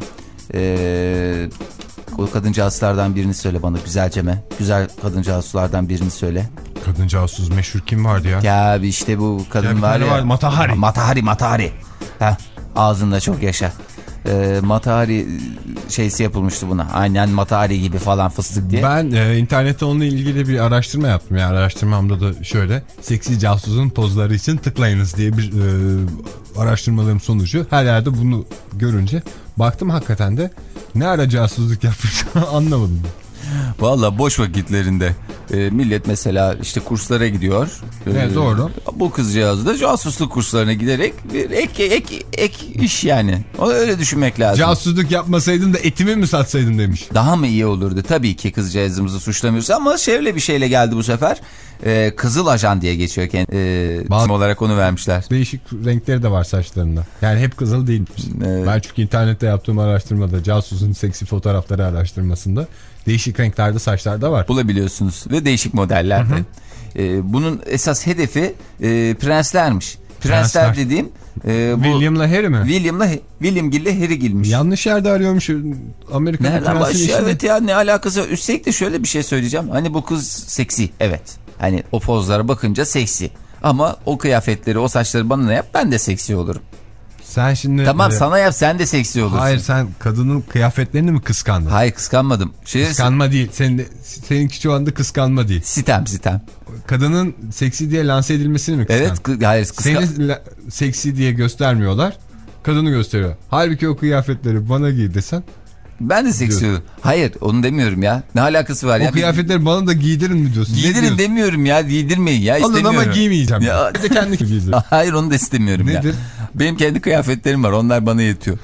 ee, o kadıncağızlardan birini söyle bana güzelceme. Güzel kadıncağızlardan birini söyle. Kadıncağız meşhur kim vardı ya? Ya işte bu kadın ya var ya. Var, Matahari. Matahari Matahari. Heh, ağzında çok yaşa. E, Matahari şeysi yapılmıştı buna. Aynen Matahari gibi falan fıstık diye. Ben e, internette onunla ilgili bir araştırma yaptım. Yani araştırmamda da şöyle: seksi casusun pozları için tıklayınız diye bir e, araştırmalarım sonucu her yerde bunu görünce baktım, hakikaten de ne ara casusluk yapmış anlamadım. Valla boş vakitlerinde e, millet mesela işte kurslara gidiyor. Evet, e, doğru. Bu kızcağız da casusluk kurslarına giderek bir ek, ek, ek iş yani. Onu öyle düşünmek lazım. Casusluk yapmasaydım da etimi mi satsaydım demiş. Daha mı iyi olurdu? Tabii ki kızcağızımızı suçlamıyoruz ama şöyle bir şeyle geldi bu sefer. E, Kızıl Ajan diye geçiyor kendi. E, Bazı... olarak onu vermişler. Değişik renkleri de var saçlarında. Yani hep kızıl değilmiş. Evet. Ben çünkü internette yaptığım araştırmada casusun seksi fotoğrafları araştırmasında değişik renklerde saçlarda var. Bulabiliyorsunuz ve değişik modellerde. E, bunun esas hedefi e, prenslermiş. Prensler, Prensler. dediğim e, bu William'la Harry mi? William'la William'gille Harry'gilmiş. Yanlış yerde arıyormuş Amerika'da. Nereden başlıyor? Evet ya, ne alakası var? Üstelik de şöyle bir şey söyleyeceğim. Hani bu kız seksi, evet. Hani o pozlara bakınca seksi. Ama o kıyafetleri, o saçları bana ne yap, ben de seksi olurum. Sen şimdi... Tamam, sana yap, sen de seksi olursun. Hayır, sen kadının kıyafetlerini mi kıskandın? Hayır, kıskanmadım. Şey, kıskanma değil. Senin de, seninki şu anda kıskanma değil. Sitem sitem. Kadının seksi diye lanse edilmesini mi kıskandın? Evet, hayır. Kıskan... Seni seksi diye göstermiyorlar. Kadını gösteriyor. Halbuki o kıyafetleri bana giy desen... Ben de seksi olurum. Hayır, onu demiyorum ya. Ne alakası var o ya? O kıyafetleri Biz... bana da giydirin mi diyorsun? Giydirin demiyorum ya. Giydirmeyin ya. Alın ama giymeyeceğim. Ya. Bir de kendi giydireyim. Hayır, onu da istemiyorum. Nedir? Ya. Benim kendi kıyafetlerim var. Onlar bana yetiyor.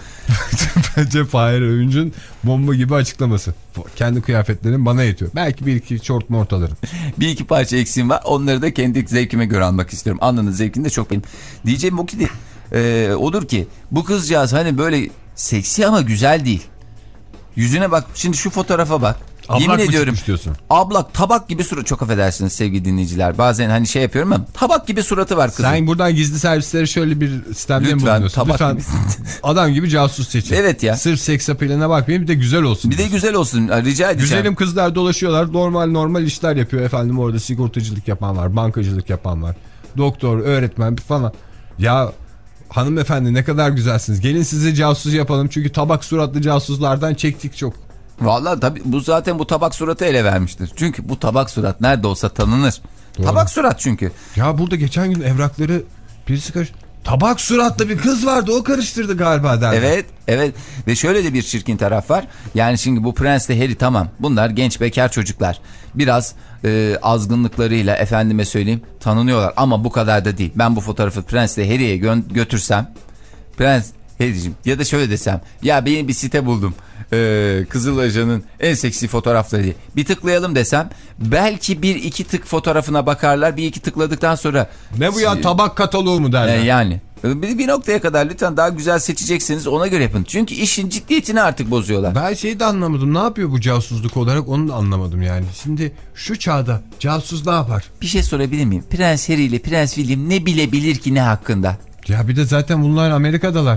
Bence Fahir Öğünç'ün bomba gibi açıklaması. Kendi kıyafetlerim bana yetiyor. Belki bir iki şort mort alırım. Bir iki parça eksiğim var. Onları da kendi zevkime göre almak istiyorum. Anlanın zevkini de çok benim. Diyeceğim o ki de, e, odur ki bu kızcağız hani böyle seksi ama güzel değil. Yüzüne bak. Şimdi şu fotoğrafa bak. Ablak yemin ediyorum. Ablak tabak gibi surat. Çok affedersiniz sevgili dinleyiciler. Bazen hani şey yapıyorum ama tabak gibi suratı var kızın. Sen buradan gizli servislere şöyle bir sistemde mi bulunuyorsun? Tabak Lütfen gibi. Adam gibi casus seçin. Evet ya. Sırf seks appealine bakmayın, bir de güzel olsun. Bir diyorsun. de güzel olsun. Rica edeceğim. Güzelim kızlar dolaşıyorlar. Normal normal işler yapıyor efendim. Orada sigortacılık yapan var. Bankacılık yapan var. Doktor, öğretmen falan. Ya hanımefendi ne kadar güzelsiniz. Gelin sizi casus yapalım. Çünkü tabak suratlı casuslardan çektik çok. Vallahi tabii bu zaten bu tabak suratı ele vermiştir. Çünkü bu tabak surat nerede olsa tanınır. Doğru. Tabak surat çünkü. Ya burada geçen gün evrakları birisi karış... Tabak suratlı bir kız vardı, o karıştırdı galiba derler. Evet evet ve şöyle de bir çirkin taraf var. Yani şimdi bu Prens'le Harry tamam, bunlar genç bekar çocuklar. Biraz e, azgınlıklarıyla efendime söyleyeyim tanınıyorlar ama bu kadar da değil. Ben bu fotoğrafı Prens'le Harry'ye gö- götürsem Prens Harry'cim ya da şöyle desem, ya benim bir site buldum. Ee, Kızıl Ajan'ın en seksi fotoğrafları diye. Bir tıklayalım desem belki bir iki tık fotoğrafına bakarlar. Bir iki tıkladıktan sonra ne bu ya, tabak kataloğu mu derler? E, yani bir, bir noktaya kadar lütfen daha güzel seçecekseniz ona göre yapın. Çünkü işin ciddiyetini artık bozuyorlar. Ben şeyi de anlamadım. Ne yapıyor bu casusluk olarak, onu da anlamadım yani. Şimdi şu çağda casus ne yapar? Bir şey sorabilir miyim? Prens Harry ile Prens William ne bilebilir ki ne hakkında? Ya bir de zaten bunlar Amerika'dalar.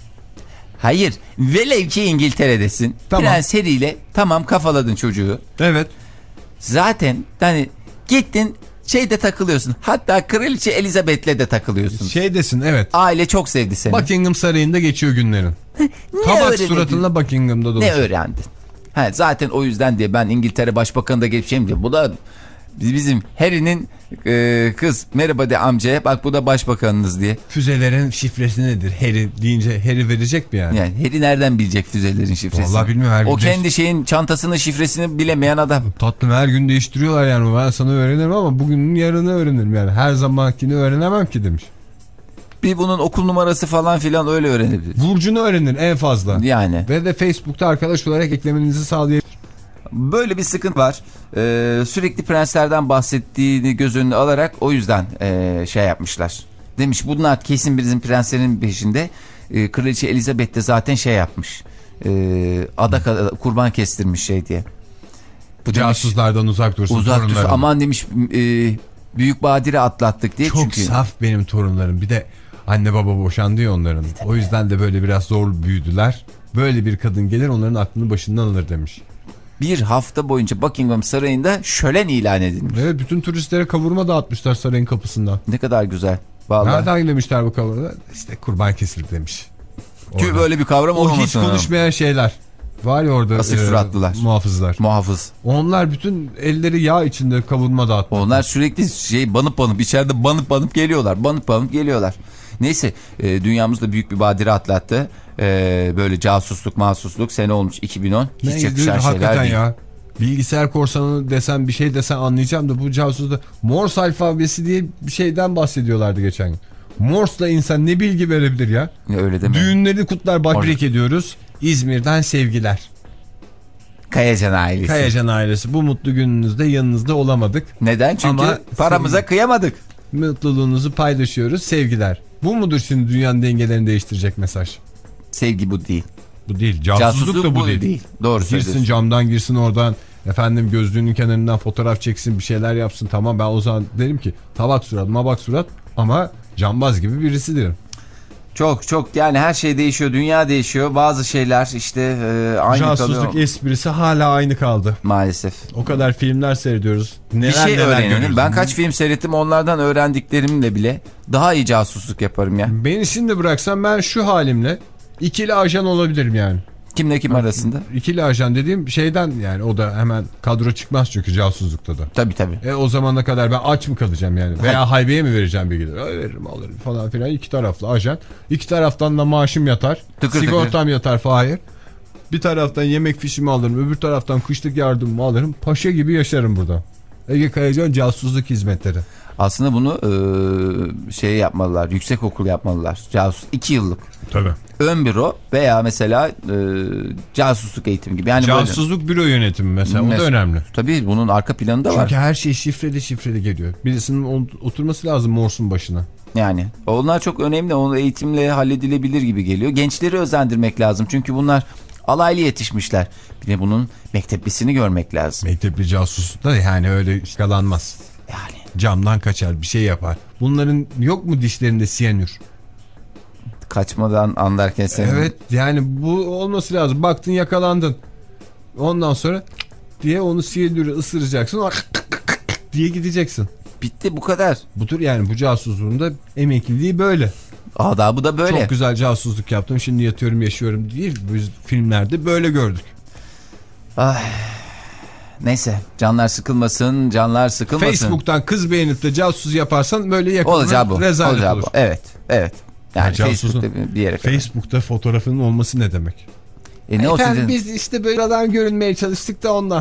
Hayır. Velev ki İngiltere'desin. Tamam. Prens Harry ile tamam kafaladın çocuğu. Evet. Zaten hani gittin şeyde takılıyorsun. Hatta Kraliçe Elizabeth'le de takılıyorsun. Şeydesin, evet. Aile çok sevdi seni. Buckingham Sarayı'nda geçiyor günlerin. Tabak suratınla Buckingham'da dolaşıyor. Ne öğrendin? Ha, zaten o yüzden diye ben İngiltere Başbakanı da gelip şey diyor. Bu da bizim Harry'nin e, kız, merhaba de amcaya, bak bu da başbakanınız diye. Füzelerin şifresi nedir? Harry deyince Harry verecek mi yani? Yani Harry nereden bilecek füzelerin şifresini? Vallahi bilmiyorum. Her o gün kendi değiş... şeyin çantasının şifresini bilemeyen adam. Tatlım, her gün değiştiriyorlar yani. Ben sana öğrenirim ama bugünün yarını öğrenirim yani. Her zamankini öğrenemem ki demiş. Bir bunun okul numarası falan filan öyle öğrenebilir. Burcunu öğrenir en fazla. Yani. Ve de Facebook'ta arkadaş olarak eklemenizi sağlayabilir. Böyle bir sıkıntı var. Ee, sürekli prenslerden bahsettiğini göz önüne alarak o yüzden ee, şey yapmışlar. Demiş bunlar kesin bizim prenslerin peşinde. Ee, Kraliçe Elizabeth de zaten şey yapmış. Ee, ada kurban kestirmiş şey diye. Bu casuslardan demiş, uzak dursun. Uzak dursun. Aman demiş e, büyük badire atlattık diye. Çok çünkü... saf benim torunlarım. Bir de anne baba boşandı ya onların. O yüzden de böyle biraz zor büyüdüler. Böyle bir kadın gelir onların aklını başından alır demiş. Bir hafta boyunca Buckingham Sarayı'nda şölen ilan edilmiş. Evet, bütün turistlere kavurma dağıtmışlar sarayın kapısından. Ne kadar güzel. Vallahi. Nereden demişler bu kavurma? İşte kurban kesildi demiş. Ki böyle bir kavram olmaması. O hiç konuşmayan şeyler. Var ya orada Asıl suratlılar. E, muhafızlar. Muhafız. Onlar bütün elleri yağ içinde kavurma dağıtmışlar. Onlar sürekli şey banıp banıp içeride banıp banıp geliyorlar. Banıp banıp geliyorlar. Neyse e, dünyamızda büyük bir badire atlattı. E, böyle casusluk mahsusluk sene olmuş iki bin on. Hiç ne yakışan şeyler değil. Ya. bilgisayar korsanı desen bir şey desen anlayacağım da bu casusda Morse alfabesi diye bir şeyden bahsediyorlardı geçen gün. Morse'la insan ne bilgi verebilir ya? Ya öyle deme. Düğünleri kutlar tebrik ediyoruz. İzmir'den sevgiler. Kayacan ailesi. Kayacan ailesi bu mutlu gününüzde yanınızda olamadık. Neden? Çünkü ama paramıza sevgi... kıyamadık. Mutluluğunuzu paylaşıyoruz, sevgiler. Bu mudur şimdi dünyanın dengelerini değiştirecek mesaj? Sevgi bu değil. Bu değil. Casusluk, Casusluk da bu, bu değil. değil. Doğru girsin söylüyorsun. Camdan girsin oradan. Efendim gözlüğünün kenarından fotoğraf çeksin, bir şeyler yapsın. Tamam, ben o zaman derim ki tabak surat mabak surat ama cambaz gibi birisi derim. Çok çok yani her şey değişiyor, dünya değişiyor. Bazı şeyler işte e, aynı kalıyor. Casusluk esprisi hala aynı kaldı. Maalesef. O kadar filmler seyrediyoruz. Neler, bir şey neler öğreniyorum. Ben kaç film seyrettim, onlardan öğrendiklerimle bile daha iyi casusluk yaparım ya. Beni şimdi bıraksan ben şu halimle ikili ajan olabilirim yani. Kimle kim arasında? İkili ajan dediğim şeyden yani, o da hemen kadro çıkmaz çünkü casuslukta da. Tabii tabii. E o zamana kadar ben aç mı kalacağım yani? Veya haybeye mi vereceğim bilgileri? Veririm alırım falan filan. İki taraflı ajan. İki taraftan da maaşım yatar. Tıkır sigortam tıkır. Yatar Fahir. Bir taraftan yemek fişimi alırım. Öbür taraftan kışlık yardımımı alırım. Paşa gibi yaşarım burada. Ege Kayacan casusluk hizmetleri. Aslında bunu e, şey yapmalılar. Yüksek okul yapmalılar. Casus iki yıllık. Tabii. Ön büro veya mesela e, casusluk eğitimi gibi. Yani casusluk böyle... büro yönetimi mesela, mesela o da önemli. Tabii bunun arka planı da Çünkü var. Çünkü her şey şifreli şifreli geliyor. Birisinin oturması lazım Morse'un başına. Yani onlar çok önemli. Onu eğitimle halledilebilir gibi geliyor. Gençleri özendirmek lazım. Çünkü bunlar alaylı yetişmişler. Bir de bunun mekteplisini görmek lazım. Mektepli casus da yani öyle yakalanmaz. Yani. Camdan kaçar, bir şey yapar. Bunların yok mu dişlerinde siyanür? Kaçmadan anlarken sen. Evet yani bu olması lazım. Baktın yakalandın. Ondan sonra diye onu siyanürü ısıracaksın. diye gideceksin. Bitti, bu kadar. Budur yani, bu casusluğun da emekliliği böyle. Adabı da böyle. Çok güzel casusluk yaptım, şimdi yatıyorum yaşıyorum değil. Biz filmlerde böyle gördük. Ay. Neyse, canlar sıkılmasın, canlar sıkılmasın. Facebook'tan kız beğenip de casus yaparsan böyle yakında rezalet olacağı olur. Bu. Evet, evet. Yani ya Facebook'ta bir yere kadar. Facebook'ta fotoğrafının olması ne demek? E ne Efendim olsun biz işte böyle adam görünmeye çalıştık da ondan.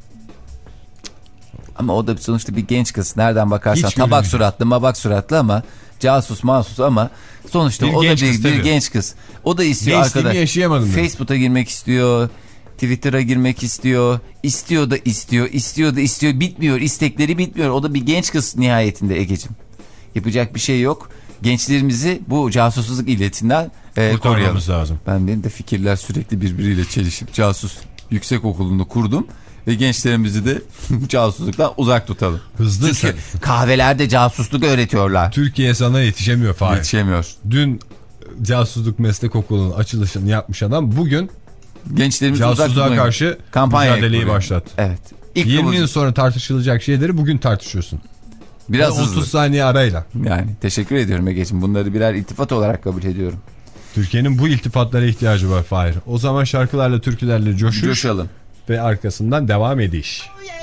Ama o da sonuçta bir genç kız. Nereden bakarsan Hiç tabak suratlı, mabak suratlı ama casus mahsus ama sonuçta bir o da bir, kız, bir genç kız. O da istiyor arkadaş. Yaşayamadım Facebook'a girmek istiyor. Twitter'a girmek istiyor. İstiyor da istiyor. istiyor da istiyor. Bitmiyor. İstekleri bitmiyor. O da bir genç kız nihayetinde Egeciğim. Yapacak bir şey yok. Gençlerimizi bu casusluk illetinden e, koruyalım. lazım. Ben benim de fikirler sürekli birbiriyle çelişip casus yüksek okulunu kurdum. Ve gençlerimizi de casusluktan uzak tutalım. Hızlı. Çünkü sen. kahvelerde casusluk öğretiyorlar. Türkiye sana yetişemiyor Fahir. Yetişemiyor. Dün casusluk meslek okulunun açılışını yapmış adam bugün gençlerimizi casusluğa karşı mücadeleyi başlattı. Evet. İlk yirmi yıl sonra tartışılacak şeyleri bugün tartışıyorsun. Biraz otuz saniye arayla. Yani teşekkür ediyorum Ege'ciğim. Bunları birer iltifat olarak kabul ediyorum. Türkiye'nin bu iltifatlara ihtiyacı var Fahir. O zaman şarkılarla, türkülerle coşuş. Coşalım. Ve arkasından devam ediş.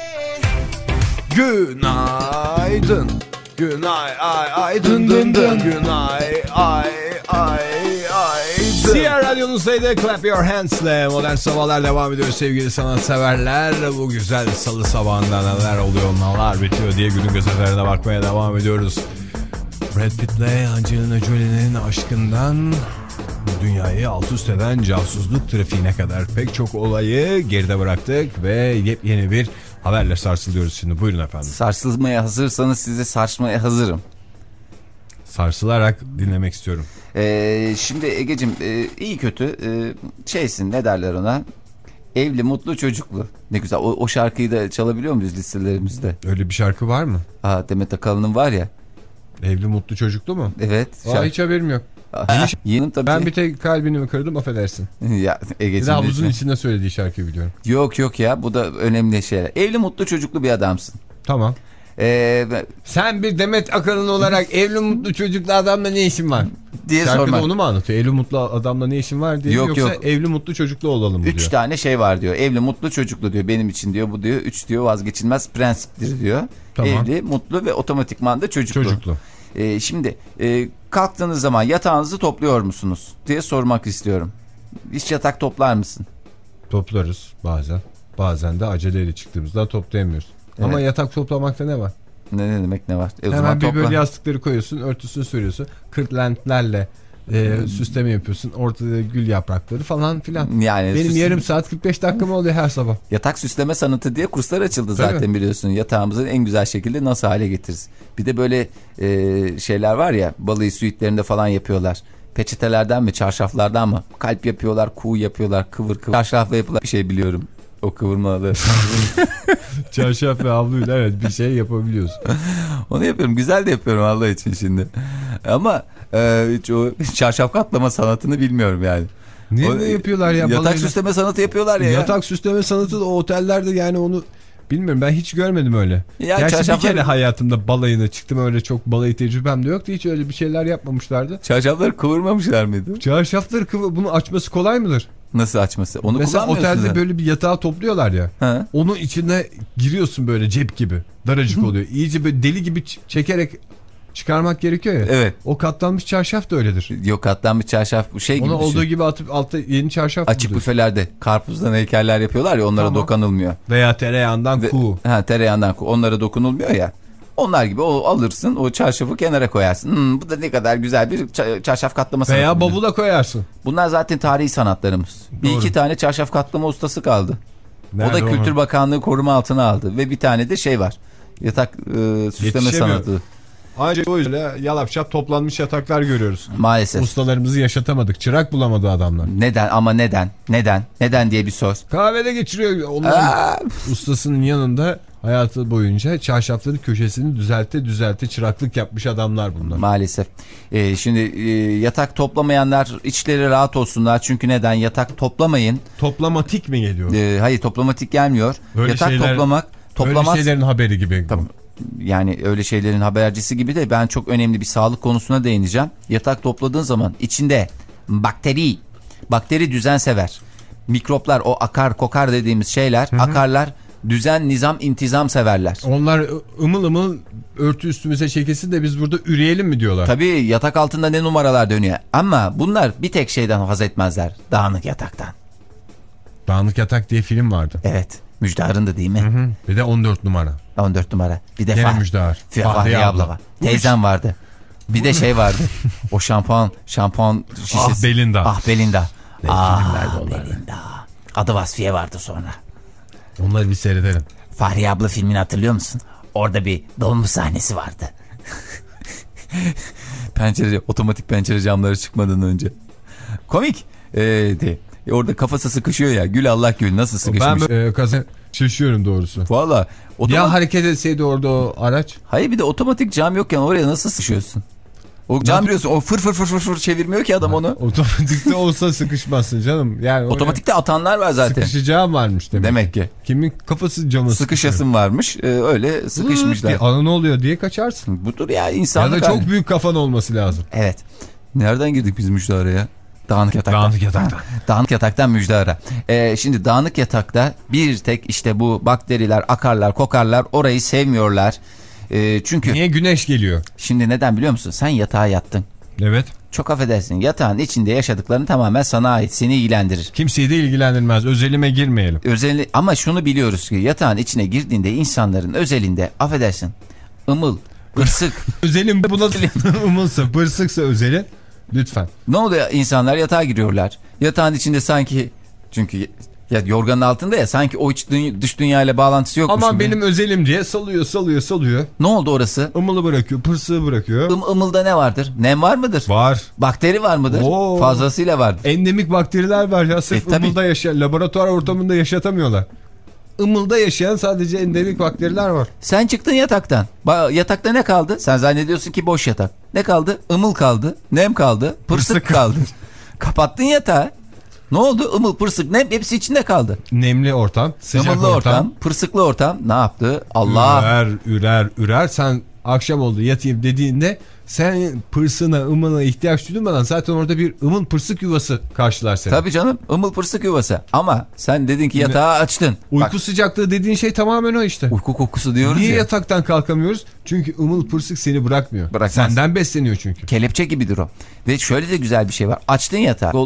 Günaydın. Günay ay ay dın dın dın. Günay ay ay ay dın. Siyah Radyo'nuzdaydı. Clap Your Hands'le Modern Sabahlar devam ediyor sevgili sanatseverler. Bu güzel salı sabahında neler oluyor, neler bitiyor diye günün gazetelerine bakmaya devam ediyoruz. Brad Pitt'le Angelina Jolie'nin aşkından dünyayı alt üst eden casusluk trafiğine kadar pek çok olayı geride bıraktık ve yepyeni bir haberle sarsılıyoruz şimdi. Buyurun efendim. Sarsılmaya hazırsanız size sarsmaya hazırım. Sarsılarak dinlemek istiyorum. Ee, şimdi Ege'cim e, iyi kötü e, şeysin, ne derler ona? Evli, mutlu, çocuklu. Ne güzel. O, o şarkıyı da çalabiliyor muyuz listelerimizde? Öyle bir şarkı var mı? Aa, Demet Akalın'ın var ya. Evli, mutlu, çocuklu mu? Evet. Aa, hiç haberim yok. Yeni tabii. Ben bir tek kalbini mi kırdım, affedersin. Ya Ege'cim. Havuzun içinde söylediği şarkıyı biliyorum. Yok yok ya, bu da önemli şeyler. Evli, mutlu, çocuklu bir adamsın. Tamam. Ee, Sen bir Demet Akalın olarak evli, mutlu, çocuklu adamla ne işin var diye şarkıda sormak. onu mu anlatıyor? Evli, mutlu adamla ne işin var diye, yok, yoksa yok. evli, mutlu, çocuklu olalım mı Üç diyor? tane şey var diyor. Evli, mutlu, çocuklu diyor. Benim için diyor. Bu diyor. Üç diyor vazgeçilmez prensiptir diyor. Tamam. Evli, mutlu ve otomatikman da çocuklu. Çocuklu. Ee, şimdi e, kalktığınız zaman yatağınızı topluyor musunuz diye sormak istiyorum. Hiç yatak toplar mısın? Toplarız bazen. bazen de aceleyle çıktığımızda toplayamıyoruz. Evet. Ama yatak toplamakta ne var? Ne, ne demek ne var? E, Hemen bir böyle yastıkları koyuyorsun, örtüsünü sürüyorsun. Kırlentlerle e, süsleme yapıyorsun. Ortada gül yaprakları falan filan. Yani benim süs... yarım saat kırk beş dakika mı oluyor her sabah? Yatak süsleme sanatı diye kurslar açıldı zaten. Tabii. Biliyorsun. Yatağımızı en güzel şekilde nasıl hale getiririz? Bir de böyle e, şeyler var ya, balayı suitlerinde falan yapıyorlar. Peçetelerden mi, çarşaflardan mı? Kalp yapıyorlar, kuğu yapıyorlar, kıvır kıvır. Çarşafla yapılan bir şey biliyorum. O kıvırmalı. Çarşaf ve havluyla evet bir şey yapabiliyorsun. Onu yapıyorum. Güzel de yapıyorum Allah için şimdi. Ama e, hiç o çarşaf katlama sanatını bilmiyorum yani. Ne, o, ne yapıyorlar ya? Yatak balayla... süsleme sanatı yapıyorlar ya. Yatak ya. süsleme sanatı da otellerde yani onu bilmiyorum, ben hiç görmedim öyle. Yani gerçi çarşaflar... bir kere hayatımda balayına çıktım, öyle çok balayı tecrübem de yoktu. Hiç öyle bir şeyler yapmamışlardı. Çarşafları kıvırmamışlar mıydı? Çarşafları kıvır... Bunu açması kolay mıdır? Nasıl açması? Onu mesela otelde böyle bir yatağı topluyorlar ya. Ha? Onun içine giriyorsun böyle cep gibi. Daracık oluyor. İyice böyle deli gibi çekerek çıkarmak gerekiyor ya. Evet. O katlanmış çarşaf da öyledir. Yok, katlanmış çarşaf şey gibi. Onu olduğu gibi atıp altta yeni çarşaf açık buluyor. Büfelerde karpuzdan heykeller yapıyorlar ya, onlara tamam. dokunulmuyor. Veya tereyağından Ve, kuğu. Ha, tereyağından kuğu. Onlara dokunulmuyor ya. Onlar gibi o alırsın, o çarşafı kenara koyarsın. Hmm, bu da ne kadar güzel bir çarşaf katlama sanatı. Veya bavula koyarsın. Bunlar zaten tarihi sanatlarımız. Doğru. Bir iki tane çarşaf katlama ustası kaldı. Nerede o da Kültür onu? Bakanlığı koruma altına aldı. Ve bir tane de şey var. Yatak e, süsleme sanatı. Ancak o yüzden yalapşap toplanmış yataklar görüyoruz. Maalesef. Ustalarımızı yaşatamadık. Çırak bulamadı adamlar. Neden ama neden? Neden? Neden diye bir sor. Kahvede geçiriyor. Onlar ustasının yanında hayatı boyunca çarşafların köşesini düzelte düzelte çıraklık yapmış adamlar bunlar. Maalesef. Ee, şimdi e, yatak toplamayanlar içleri rahat olsunlar. Çünkü neden? Yatak toplamayın. Toplamatik mi geliyor? Ee, hayır, toplamatik gelmiyor. Böyle yatak şeyler, toplamak. Toplamaz. Öyle şeylerin haberi gibi. Tabii. Yani öyle şeylerin habercisi gibi de ben çok önemli bir sağlık konusuna değineceğim. Yatak topladığın zaman içinde bakteri, bakteri düzen sever. Mikroplar, o akar kokar dediğimiz şeyler, hı hı. akarlar düzen, nizam, intizam severler. Onlar ımıl ımıl örtü üstümüze çekilsin de biz burada üreyelim mi diyorlar. Tabii, yatak altında ne numaralar dönüyor. Ama bunlar bir tek şeyden haz etmezler. Dağınık yataktan. Dağınık Yatak diye film vardı. Evet. Müjdar'ın da değil mi? Hı hı. Bir de on dört numara. on dört numara. Bir de Gene Fah Müjdar. Fahriye, Fahriye abla. abla var. Teyzem vardı. Bir de şey vardı. O şampuan, şampuan şişesi. Ah Belinda. Ah Belinda. Ne ah Belinda. Adı Vasfiye vardı sonra. Onları bir seyredelim. Fahriye abla filmini hatırlıyor musun? Orada bir dolmuş sahnesi vardı. Pencere, otomatik pencere camları çıkmadan önce. Komik. Ee, de. E orada kafası sıkışıyor ya. Gül Allah gül, nasıl sıkışmış. Ben e, kazan şaşıyorum doğrusu. Valla. Otomatik... Ya hareket etseydi orada o araç. Hayır, bir de otomatik cam yokken oraya nasıl sıkışıyorsun? O cam biliyorsun, o fır fır fır fır fır çevirmiyor ki adam onu. Otomatikte olsa sıkışmazsın canım. Yani otomatikte atanlar var zaten. Sıkışacağım varmış demek. Demek ki. Kimin kafası camı sıkışasın varmış. E, öyle sıkışmışlar. Hı, ana ne oluyor diye kaçarsın. Budur ya, insanlık. Ya da çok hali. Büyük kafan olması lazım. Evet. Nereden girdik biz Müjdar'a ya? Dağınık yataktan. Dağınık yataktan. Dağınık yataktan Müjdar'a. Ee, şimdi dağınık yatakta bir tek işte bu bakteriler, akarlar, kokarlar orayı sevmiyorlar. Ee, çünkü... Niye? Güneş geliyor. Şimdi neden biliyor musun? Sen yatağa yattın. Evet. Çok affedersin, yatağın içinde yaşadıkların tamamen sana ait, seni ilgilendirir. Kimseyi de ilgilendirmez, özelime girmeyelim. Özeli... Ama şunu biliyoruz ki yatağın içine girdiğinde insanların özelinde affedersin ımıl, pırsık. Özelim buna ımılsa, pırsıksa özelin. Lütfen. Ne oluyor? İnsanlar yatağa giriyorlar. Yatağın içinde sanki, çünkü ya yorganın altında ya, sanki o iç dünya, dış dünyayla bağlantısı yokmuş Ama gibi. benim özelim diye salıyor salıyor salıyor. Ne oldu orası? Imılı bırakıyor, pırsığı bırakıyor. Im, ımılda ne vardır? Nem var mıdır? Var. Bakteri var mıdır? Oo. Fazlasıyla vardır. Endemik bakteriler var ya, sırf e, ımılda yaşayan, laboratuvar ortamında yaşatamıyorlar. Imılda yaşayan sadece endemik bakteriler var. Sen çıktın yataktan. Ba yatakta ne kaldı? Sen zannediyorsun ki boş yatak. Ne kaldı? Imıl kaldı. Nem kaldı. Pırsık, pırsık kaldı. Kapattın yatağı. Ne oldu? Imıl, pırsık, nem hepsi içinde kaldı. Nemli ortam, sıcak Imıllı ortam. ortam, pırsıklı ortam. Ne yaptı? Allah. Ürer, ürer, ürer. Sen akşam oldu yatayım dediğinde sen pırsına, ımına ihtiyaç duymadan zaten orada bir ımıl pırsık yuvası karşılar seni. Tabii canım, ımıl pırsık yuvası. Ama sen dedin ki yatağı açtın. Uyku Bak, sıcaklığı dediğin şey tamamen o işte. Uyku kokusu diyoruz Niye ya. yataktan kalkamıyoruz? Çünkü ımıl pırsık seni bırakmıyor. Bırakmaz. Senden besleniyor çünkü. Kelepçe gibidir o. Ve şöyle de güzel bir şey var. Açtın yatağı olduğu zaman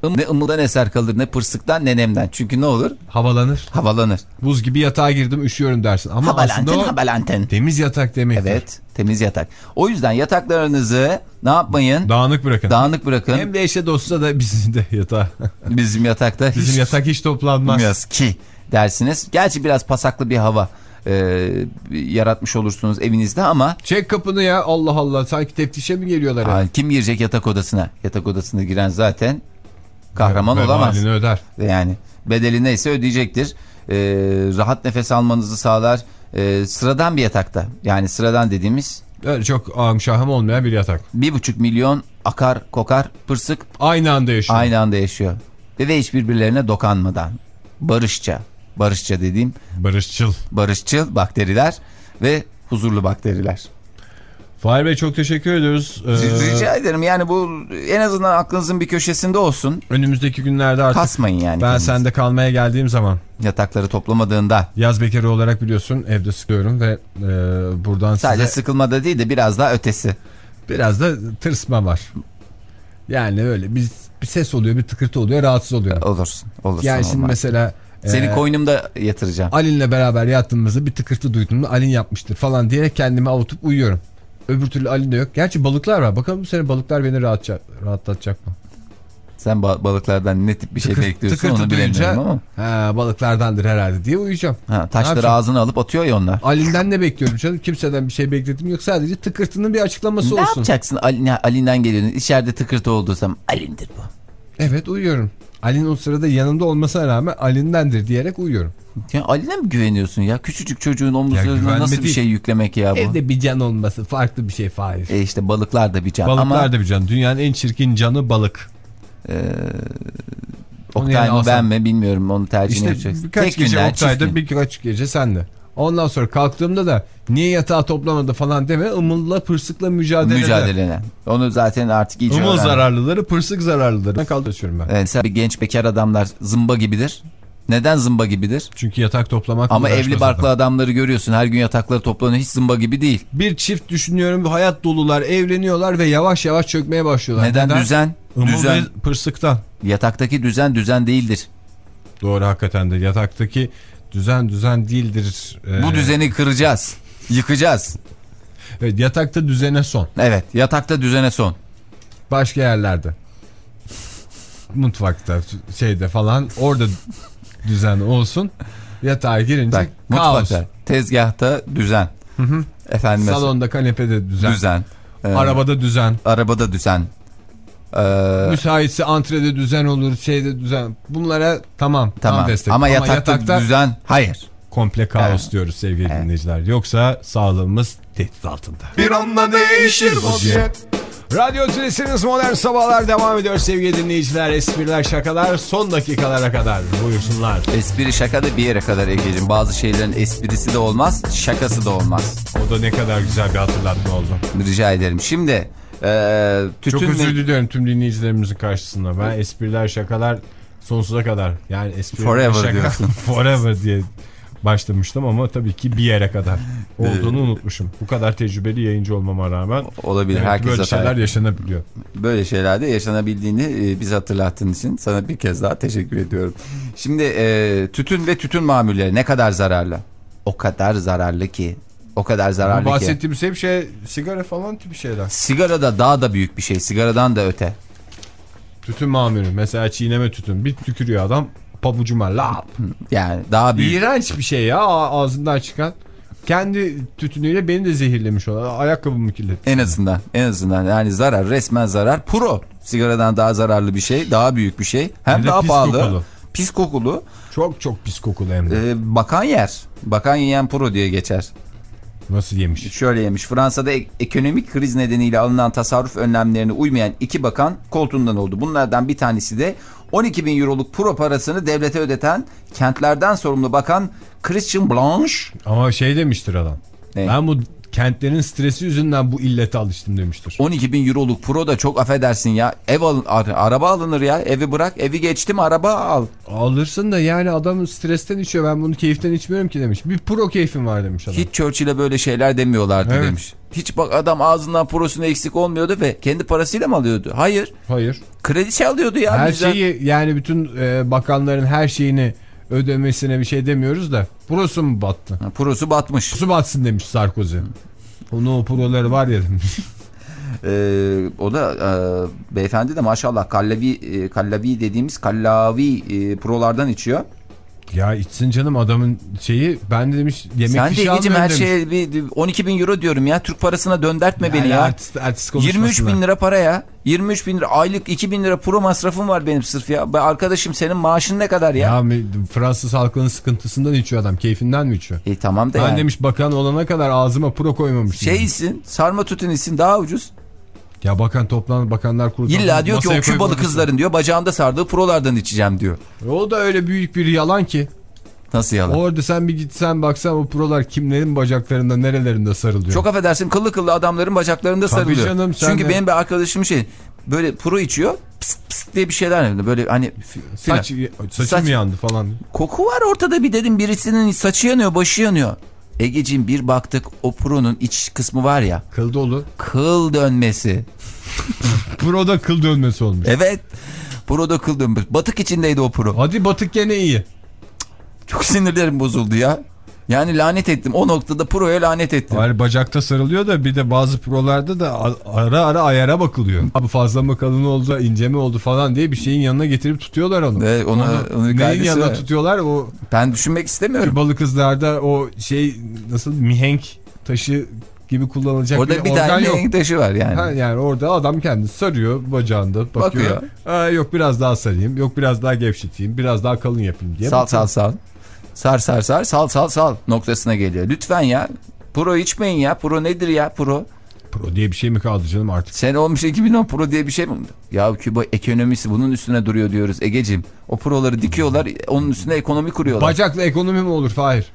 Ne ımıldan eser kalır, ne pırsıktan ne nemden. Çünkü ne olur? Havalanır. Havalanır. Buz gibi yatağa girdim üşüyorum dersin. Ama Habalanten, aslında o habalanten. temiz yatak demektir. Evet, temiz yatak. O yüzden yataklarınızı ne yapmayın? Dağınık bırakın. Dağınık bırakın. Hem de eşe dostsa da bizim de yatağa. Bizim yatakta hiç Bizim yatak hiç toplanmaz. ki dersiniz. Gerçi biraz pasaklı bir hava e, yaratmış olursunuz evinizde ama Çek kapını ya, Allah Allah, sanki teftişe mi geliyorlar? aa, kim girecek yatak odasına? Yatak odasına giren zaten kahraman Ve olamaz. halini öder. Yani bedeli neyse ödeyecektir. E, rahat nefes almanızı sağlar. E, sıradan bir yatakta, yani sıradan dediğimiz Öyle çok ağım şahım olmayan bir yatak. bir buçuk milyon akar kokar pırsık Aynı anda yaşıyor. aynı anda yaşıyor. Ve hiç birbirlerine dokanmadan barışça, barışça dediğim Barışçıl. barışçıl bakteriler ve huzurlu bakteriler. Fahir Bey çok teşekkür ediyoruz. Ee, Rica ederim, yani bu en azından aklınızın bir köşesinde olsun. önümüzdeki günlerde artık Kasmayın yani. ben kendinizi. sende kalmaya geldiğim zaman Yatakları toplamadığında. yaz bekarı olarak biliyorsun evde sıkıyorum ve e, buradan Sadece size sıkılmada değil de biraz daha ötesi. biraz da tırsma var. Yani öyle bir, bir ses oluyor, bir tıkırtı oluyor, rahatsız oluyor. Olursun. Olursun. Yani şimdi olmaz. mesela Seni e, koynumda yatıracağım. Alin'le beraber yattığımızda bir tıkırtı duyduğumda Alin yapmıştır falan diyerek kendimi avutup uyuyorum. Öbür türlü Alin de yok. Gerçi balıklar var. Bakalım bu sene balıklar beni rahatça, rahatlatacak mı? Sen ba- balıklardan ne tip bir şey Tıkır, bekliyorsun tıkırtı onu duyunca, bilemiyorum ama. ha, balıklardandır herhalde diye uyuyacağım. Ha, Ne taşları yapacağım? ağzına alıp atıyor ya onlar. Ali'nden ne bekliyorum canım? Kimseden bir şey bekledim yok. Sadece tıkırtının bir açıklaması Ne olsun. yapacaksın? Ali, Ali'nden geliyorsun. İçeride tıkırtı olduğu Ali'ndir bu. Evet, uyuyorum. Ali'nin o sırada yanımda olmasına rağmen Ali'ndendir diyerek uyuyorum. Ya Ali'ne mi güveniyorsun ya? Küçücük çocuğun omuzlarına güvenme nasıl bir değil. şey yüklemek ya bu? Evde bir can olması farklı bir şey Fahir. E işte balıklar da bir can. Balıklar ama da bir can. Dünyanın en çirkin canı balık. e, Onu Oktay yani mı alsam- ben mi bilmiyorum, onu tercihini İşte yapacaksın. birkaç Tek gece günler, Oktay'da, çift gün. birkaç gece sende. Ondan sonra kalktığımda da niye yatağı toplamadı falan deme, ımılla pırsıkla mücadele. Mücadelene. Onu zaten artık iyice Imıl öğrendim. zararlıları, pırsık zararlıları. Ben kaldırıyorum ben. Evet, mesela bir genç bekar adamlar zımba gibidir. Neden zımba gibidir? Çünkü yatak toplamak Ama uğraşmaz evli barklı adam. adamları görüyorsun. Her gün yatakları toplanıyor. Hiç zımba gibi değil. Bir çift düşünüyorum, hayat dolular, evleniyorlar ve yavaş yavaş çökmeye başlıyorlar. Neden? Düzen. Imıl Düzen. ve pırsıktan. Yataktaki düzen düzen değildir. Doğru, hakikaten de yataktaki düzen düzen değildir. Ee, Bu düzeni kıracağız. Yıkacağız. Evet, yatakta düzene son. Evet, yatakta düzene son. Başka yerlerde. Mutfakta, şeyde falan, orada düzen olsun. Yatağa girince Bak, kaos. mutfakta, tezgahta düzen. Hı hı. Efendim Salonda, kanepede düzen. düzen. Ee, Arabada düzen. arabada düzen. Ee, Müsaitse antrede düzen olur, şeyde düzen. Bunlara tamam, tamam. tam destek. Ama yatakta, düzen hayır. komple kaos Evet. diyoruz sevgili Evet. dinleyiciler. Yoksa sağlığımız tehdit altında. Bir anda değişir vaziyet. Radyo Tülesi'niz Modern Sabahlar devam ediyor sevgili dinleyiciler. Espriler, şakalar son dakikalara kadar. Buyursunlar. Espri şaka da bir yere kadar Ege'cim. Bazı şeylerin esprisi de olmaz, şakası da olmaz. O da ne kadar güzel bir hatırlatma oldu. Rica ederim. Şimdi e, tütün Çok özür ve- diliyorum tüm dinleyicilerimizin karşısında. Ben espriler, şakalar sonsuza kadar. Yani espriler, Forever şaka, diyorsun. forever diye başlamıştım ama tabii ki bir yere kadar olduğunu unutmuşum. Bu kadar tecrübeli yayıncı olmama rağmen olabilir. evet, Herkes böyle hata şeyler yapıyor. yaşanabiliyor. Böyle şeylerde yaşanabildiğini e, bize hatırlattığın için sana bir kez daha teşekkür ediyorum. Şimdi e, tütün ve tütün mamulleri ne kadar zararlı? O kadar zararlı ki. O kadar Bu zararlı ki. bahsettiğimiz hep şey sigara falan gibi şeyler. Sigara da daha da büyük bir şey. Sigaradan da öte. Tütün mamülü. Mesela çiğneme tütün. Bir tükürüyor adam. Pabucuma la. Yani daha büyük. İğrenç bir şey ya ağzından çıkan. Kendi tütünüyle beni de zehirlemiş olan. Ayakkabımı kirletti. En azından. En azından. Yani zarar. Resmen zarar. Puro. Sigaradan daha zararlı bir şey. Daha büyük bir şey. Hem Bir de daha pis pahalı. kokulu. Pis kokulu. Çok çok pis kokulu hem de. Ee, bakan yer. Bakan yiyen puro diye geçer. Nasıl yemiş? Şöyle yemiş. Fransa'da ek- ekonomik kriz nedeniyle alınan tasarruf önlemlerine uymayan iki bakan koltuğundan oldu. Bunlardan bir tanesi de on iki bin euroluk pro parasını devlete ödeten kentlerden sorumlu bakan Christian Blanche. Ama şey demiştir adam. Ne? Ben bu kentlerin stresi yüzünden bu illete alıştım demiştir. on iki bin euroluk pro da çok affedersin ya. Ev alın, araba alınır ya. Evi bırak. Evi geçtim, araba al. Alırsın da yani adam stresten içiyor. Ben bunu keyiften içmiyorum ki demiş. Bir pro keyfim var demiş adam. Hiç Churchill'e böyle şeyler demiyorlardı Evet. demiş. Hiç bak adam ağzından prosunu eksik olmuyordu ve kendi parasıyla mı alıyordu? Hayır. Hayır. Kredi alıyordu ya. Her bizden. şeyi yani bütün e, bakanların her şeyini ödemesine bir şey demiyoruz da prosu mu battı? Ha, prosu batmış. Prosu batsın demiş Sarkozy. Onun o proları var ya demiş. Ee, o da e, beyefendi de maşallah kallavi, e, kallavi dediğimiz kallavi e, prolardan içiyor. Ya içsin canım adamın şeyi, ben de demiş yemek Sen fişi de almıyorum Ege'cim her demiş. şeye bir on iki bin euro diyorum ya. Türk parasına döndertme yani beni ya. Artist, artist yirmi üç bin lira para ya. yirmi üç bin lira aylık, iki bin lira pro masrafım var benim sırf ya. Ben, arkadaşım senin maaşın ne kadar ya? Ya Fransız halkının sıkıntısından içiyor adam. Keyfinden mi içiyor? E tamam da ben yani. demiş bakan olana kadar ağzıma pro koymamıştım. Şey isin, sarma tütün isin daha ucuz. Ya bakan toplan bakanlar kurulu. İlla diyor ki o Kübalı kızların diyor bacağında sardığı prolardan içeceğim diyor. O da öyle büyük bir yalan ki. Nasıl yalan? Orada sen bir gitsen baksan o prolar kimlerin bacaklarında nerelerinde sarılıyor. Çok affedersin kıllı kıllı adamların bacaklarında Tabii sarılıyor. Canım, Çünkü de... benim bir arkadaşım şey böyle pro içiyor pıst pıst diye bir şeyler böyle hani saç, saçım Saç... yandı falan. Koku var ortada bir dedim birisinin saçı yanıyor başı yanıyor. Egeciğim bir baktık o pro'nun iç kısmı var ya. Kıl dolu. Kıl dönmesi. Pro'da kıl dönmesi olmuş. Evet. Pro'da kıl dönmesi. Batık içindeydi o pro. Hadi batık gene iyi. Çok sinirlerim bozuldu ya. Yani lanet ettim. O noktada pro'ya lanet ettim. Yani bacakta sarılıyor da bir de bazı prolarda da ara ara ayara bakılıyor. Abi fazla mı kalın oldu, ince mi oldu falan diye bir şeyin yanına getirip tutuyorlar onu. Evet, onu, onu, onu neyin yanına var. Tutuyorlar? O ben düşünmek istemiyorum. Kübalı kızlarda o şey nasıl mihenk taşı gibi kullanılacak orada bir, bir organ tane yok. mihenk taşı var yani. Ha, yani orada adam kendisi sarıyor bacağında bakıyor. bakıyor. Aa, yok biraz daha sarayım, yok biraz daha gevşeteyim, biraz daha kalın yapayım diye. Sal bakıyor. sal sal. Sar sar sar sal sal sal noktasına geliyor. Lütfen ya. Pro içmeyin ya. Pro nedir ya pro? Pro diye bir şey mi kaldı canım artık? Sen olmuş iki bin on pro diye bir şey mi? Ya Küba ekonomisi bunun üstüne duruyor diyoruz Egeciğim. O proları dikiyorlar onun üstüne ekonomi kuruyorlar. Bacakla ekonomi mi olur Fahir?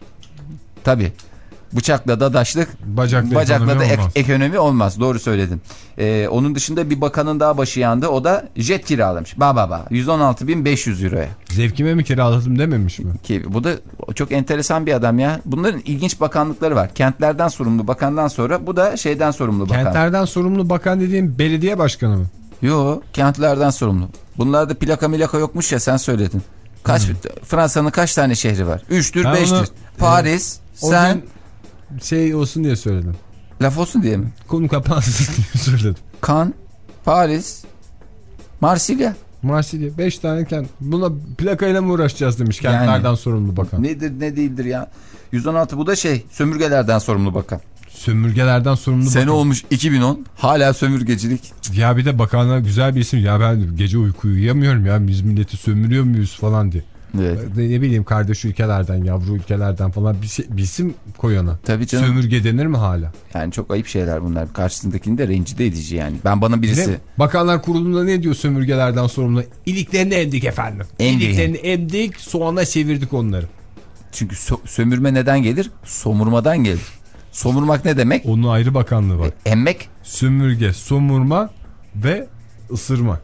Tabii. Bıçakla dadaşlık, bacakla, bacakla ekonomi da olmaz. Ek- ekonomi olmaz. Doğru söyledin. Ee, onun dışında bir bakanın daha başı yandı. O da jet kiralamış. Ba ba ba. yüz on altı bin beş yüz euroya. Zevkime mi kiraladım dememiş mi? Ki bu da çok enteresan bir adam ya. Bunların ilginç bakanlıkları var. Kentlerden sorumlu bakandan sonra bu da şeyden sorumlu bakan. Kentlerden sorumlu bakan dediğim belediye başkanı mı? Yo, kentlerden sorumlu. Bunlarda plaka milaka yokmuş ya sen söyledin. Kaç hmm. Fransa'nın kaç tane şehri var? Üçtür, ben beştir. Onu, Paris, e, sen şey olsun diye söyledim. Laf olsun diye mi? Konu kapansın diye söyledim. Cannes, Paris, Marsilya. Marsilya. Beş tane kent. Buna plakayla mı uğraşacağız demiş kentlerden yani, sorumlu bakan. Nedir ne değildir ya. yüz on altı bu da şey sömürgelerden sorumlu bakan. Sömürgelerden sorumlu Sene bakan. olmuş iki bin on hala sömürgecilik. Ya bir de bakanlar güzel bir isim. Ya ben gece uyku uyuyamıyorum ya biz milleti sömürüyor muyuz falan diye. Evet. Ne bileyim kardeş ülkelerden, yavru ülkelerden falan bir, şey, bir isim koyana. Tabii canım. Sömürge denir mi hala? Yani çok ayıp şeyler bunlar. Karşısındakini de rencide edici yani. Ben bana birisi... Ne? Bakanlar Kurulu'nda ne diyor sömürgelerden sorumlu? İliklerini emdik efendim. Emdik. İliklerini emdik, soğana çevirdik onları. Çünkü so- sömürme neden gelir? Somurmadan gelir. Somurmak ne demek? Onun ayrı bakanlığı var. E, emmek? Sömürge, somurma ve ısırma.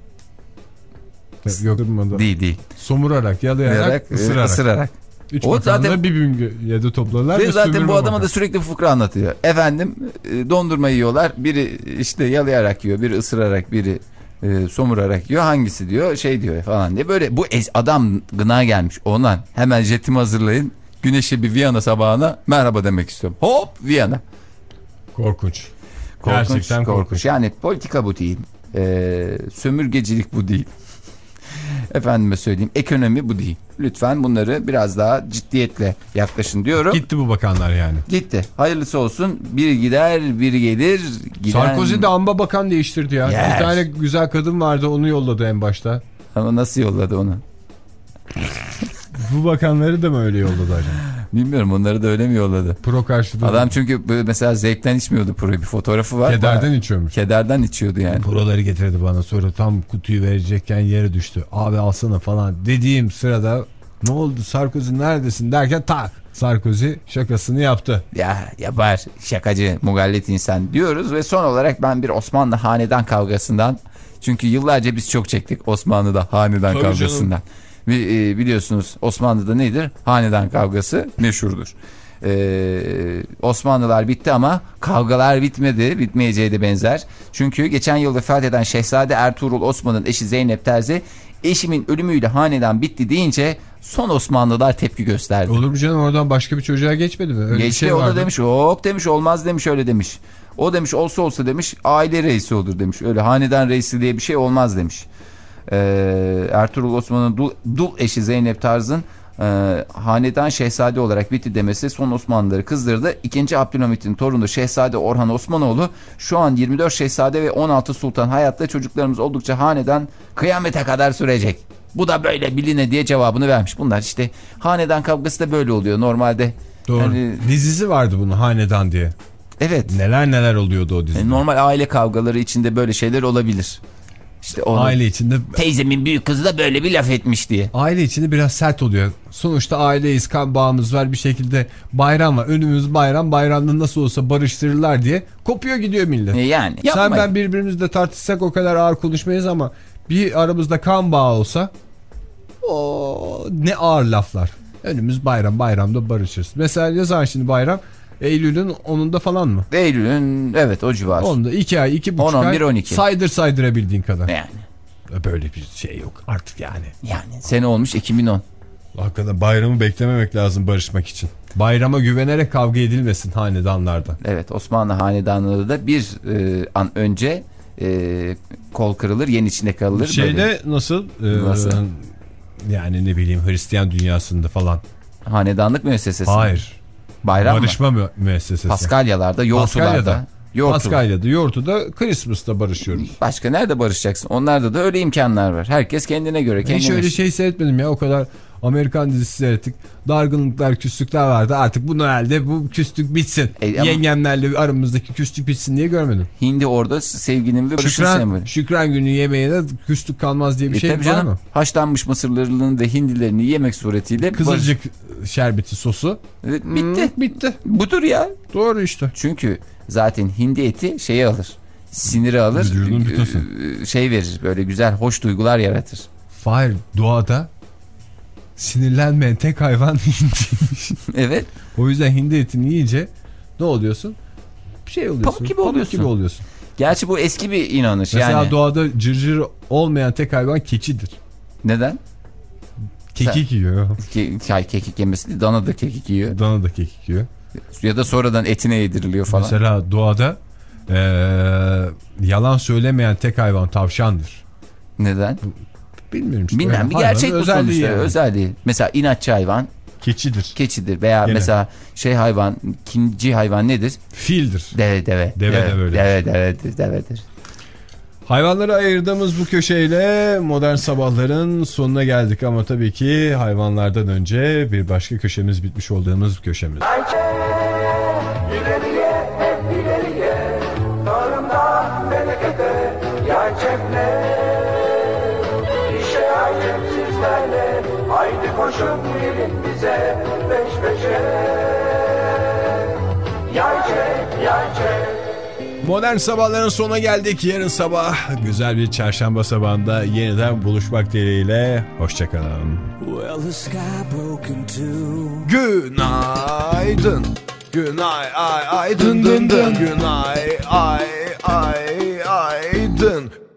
Yok, değil değil. Somurarak, yalayarak, Yarak, ısırarak. ısırarak. Üç o zaten bir bünyede topladılar. Ve zaten bu adama da sürekli fıkra anlatıyor. Efendim dondurma yiyorlar. Biri işte yalayarak yiyor, biri ısırarak, biri e, somurarak yiyor. Hangisi diyor şey diyor falan diye. Böyle bu es adam gına gelmiş. Ondan hemen jetimi hazırlayın. Güneşe bir Viyana sabahına merhaba demek istiyorum. Hop Viyana. Korkunç. Korkunç, Gerçekten korkunç. korkunç. Yani politika bu değil. Ee, sömürgecilik bu değil. Efendime söyleyeyim ekonomi bu değil. Lütfen bunları biraz daha ciddiyetle yaklaşın diyorum. Gitti bu bakanlar yani. Gitti. Hayırlısı olsun. Biri gider, biri gelir. Giden... Sarkozy de amba bakan değiştirdi ya. Yer. Bir tane güzel kadın vardı onu yolladı en başta. Ama nasıl yolladı onu? Bu bakanları da mı öyle yolladı acaba? Bilmiyorum onları da öyle mi yolladı? Pro karşıda. Adam çünkü böyle mesela zevkten içmiyordu proyu. Bir fotoğrafı var. Kederden bana. içiyormuş. Kederden içiyordu yani. Proları getirdi bana sonra tam kutuyu verecekken yere düştü. Abi alsana falan dediğim sırada ne oldu Sarkozy neredesin derken tak Sarkozy şakasını yaptı. Ya yapar şakacı mugallit insan diyoruz ve son olarak ben bir Osmanlı hanedan kavgasından çünkü yıllarca biz çok çektik Osmanlı'da hanedan Tabii kavgasından. Ve, e, biliyorsunuz Osmanlı'da nedir? Hanedan kavgası meşhurdur. Ee, Osmanlılar bitti ama kavgalar bitmedi, bitmeyeceği de benzer. Çünkü geçen yıl vefat eden Şehzade Ertuğrul Osman'ın eşi Zeynep Terzi, eşimin ölümüyle hanedan bitti deyince son Osmanlılar tepki gösterdi. Olur mu canım, oradan başka bir çocuğa geçmedi mi? Öyle Geçti, bir şey o da vardı. demiş hop demiş, olmaz demiş, öyle demiş. O demiş olsa olsa demiş aile reisi olur demiş. Öyle hanedan reisi diye bir şey olmaz demiş. Ee, Ertuğrul Osman'ın dul, dul eşi Zeynep Tarz'ın e, hanedan şehzade olarak bitti demesi son Osmanlıları kızdırdı. İkinci Abdülhamit'in torunu Şehzade Orhan Osmanoğlu şu an yirmi dört şehzade ve on altı sultan hayatta, çocuklarımız oldukça hanedan kıyamete kadar sürecek. Bu da böyle biline diye cevabını vermiş. Bunlar işte hanedan kavgası da böyle oluyor normalde. Doğru. Yani, dizisi vardı bunun, hanedan diye. evet. Neler neler oluyordu o dizide. Yani normal aile kavgaları içinde böyle şeyler olabilir. İşte onu, aile içinde teyzemin büyük kızı da böyle bir laf etmiş diye. aile içinde biraz sert oluyor. Sonuçta aileyiz, kan bağımız var, bir şekilde bayram var. Önümüz bayram, bayramda nasıl olsa barıştırırlar diye kopuyor gidiyor millet. E yani Sen yapmayın. ben birbirimizle tartışsak o kadar ağır konuşmayız ama bir aramızda kan bağı olsa o ne ağır laflar. Önümüz bayram, bayramda barışırız. Mesela ne zaman şimdi bayram? Eylül'ün onunda falan mı? Eylül'ün evet o civar. Onda iki ay, iki buçuk on, on ay bir, on iki. saydır saydırabildiğin kadar. Yani. Böyle bir şey yok artık yani. Yani sene olmuş iki bin on. Hakikaten bayramı beklememek lazım barışmak için. Bayrama güvenerek kavga edilmesin hanedanlarda. Evet, Osmanlı hanedanları da bir e, an önce e, kol kırılır, yen içinde kalır. Şeyde böyle. nasıl? E, Nasıl? Yani ne bileyim Hristiyan dünyasında falan. Hanedanlık müessesesi. Hayır. Bayram Barışma mı? mü müessesesi. Paskalyalarda, yoğurtularda. Paskalya'da. Yoğurtu. Paskalya'da, yoğurtuda, Christmas'ta barışıyoruz. Başka nerede barışacaksın? Onlarda da öyle imkanlar var. Herkes kendine göre. Kendine Hiç öyle şey seyretmedim ya, o kadar Amerikan dizisi seyrettik. Dargınlıklar, küslükler vardı. Artık bu Noel'de bu küslük bitsin. E, ama... Yengemlerle aramızdaki küslük bitsin diye görmedim. Hindi orada sevginin ve barışın sembolü. Şükran, şükran günü yemeğine küslük kalmaz diye bir e, şey var canım, mı? Haşlanmış mısırlarını ve hindilerini yemek suretiyle. Kızılcık barış... şerbeti sosu. E, bitti. Hmm, bitti. Budur ya. Doğru işte. Çünkü zaten hindi eti şeyi alır. Siniri alır. Vücudun bütüsü. Şey verir. Böyle güzel, hoş duygular yaratır. Hayır, doğada sinirlenmeyen tek hayvan hindiymiş. Evet. O yüzden hindi etini yiyince ne oluyorsun? Bir şey oluyorsun. Pamuk gibi oluyorsun. Pamuk gibi oluyorsun. Gerçi bu eski bir inanış. Mesela yani. doğada cırcır olmayan tek hayvan keçidir. Neden? Kekik yiyor. Ke kekik yemesi değil, dana da kekik yiyor. Dana da kekik yiyor. Ya da sonradan etine yediriliyor falan. Mesela doğada ee, yalan söylemeyen tek hayvan tavşandır. Neden? Bilmiyorum işte. Bilmem, yani bir gerçek bu sonuçta. Yani. Özelliği. Mesela inatçı hayvan keçidir. Keçidir veya Gene. mesela şey hayvan, ikinci hayvan nedir? Fildir. Deve deve. Deve deve, de böyle. Deve devedir, devedir. Hayvanlara ayırdığımız bu köşeyle modern sabahların sonuna geldik ama tabii ki hayvanlardan önce bir başka köşemiz bitmiş olduğumuz köşemiz. İleriye, hep ileriye, tarımdan memlekete, yay cepne. İşe aycep sizlerle, haydi koşun gelin bize, beş beşe. Yay cep, yay cep. Modern sabahların sonuna geldik. Yarın sabah güzel bir çarşamba sabahında yeniden buluşmak dileğiyle. Hoşçakalın. Well, the sky broke into. Günaydın. Günay ay ay dın dın dın. Günay ay ay ay dın.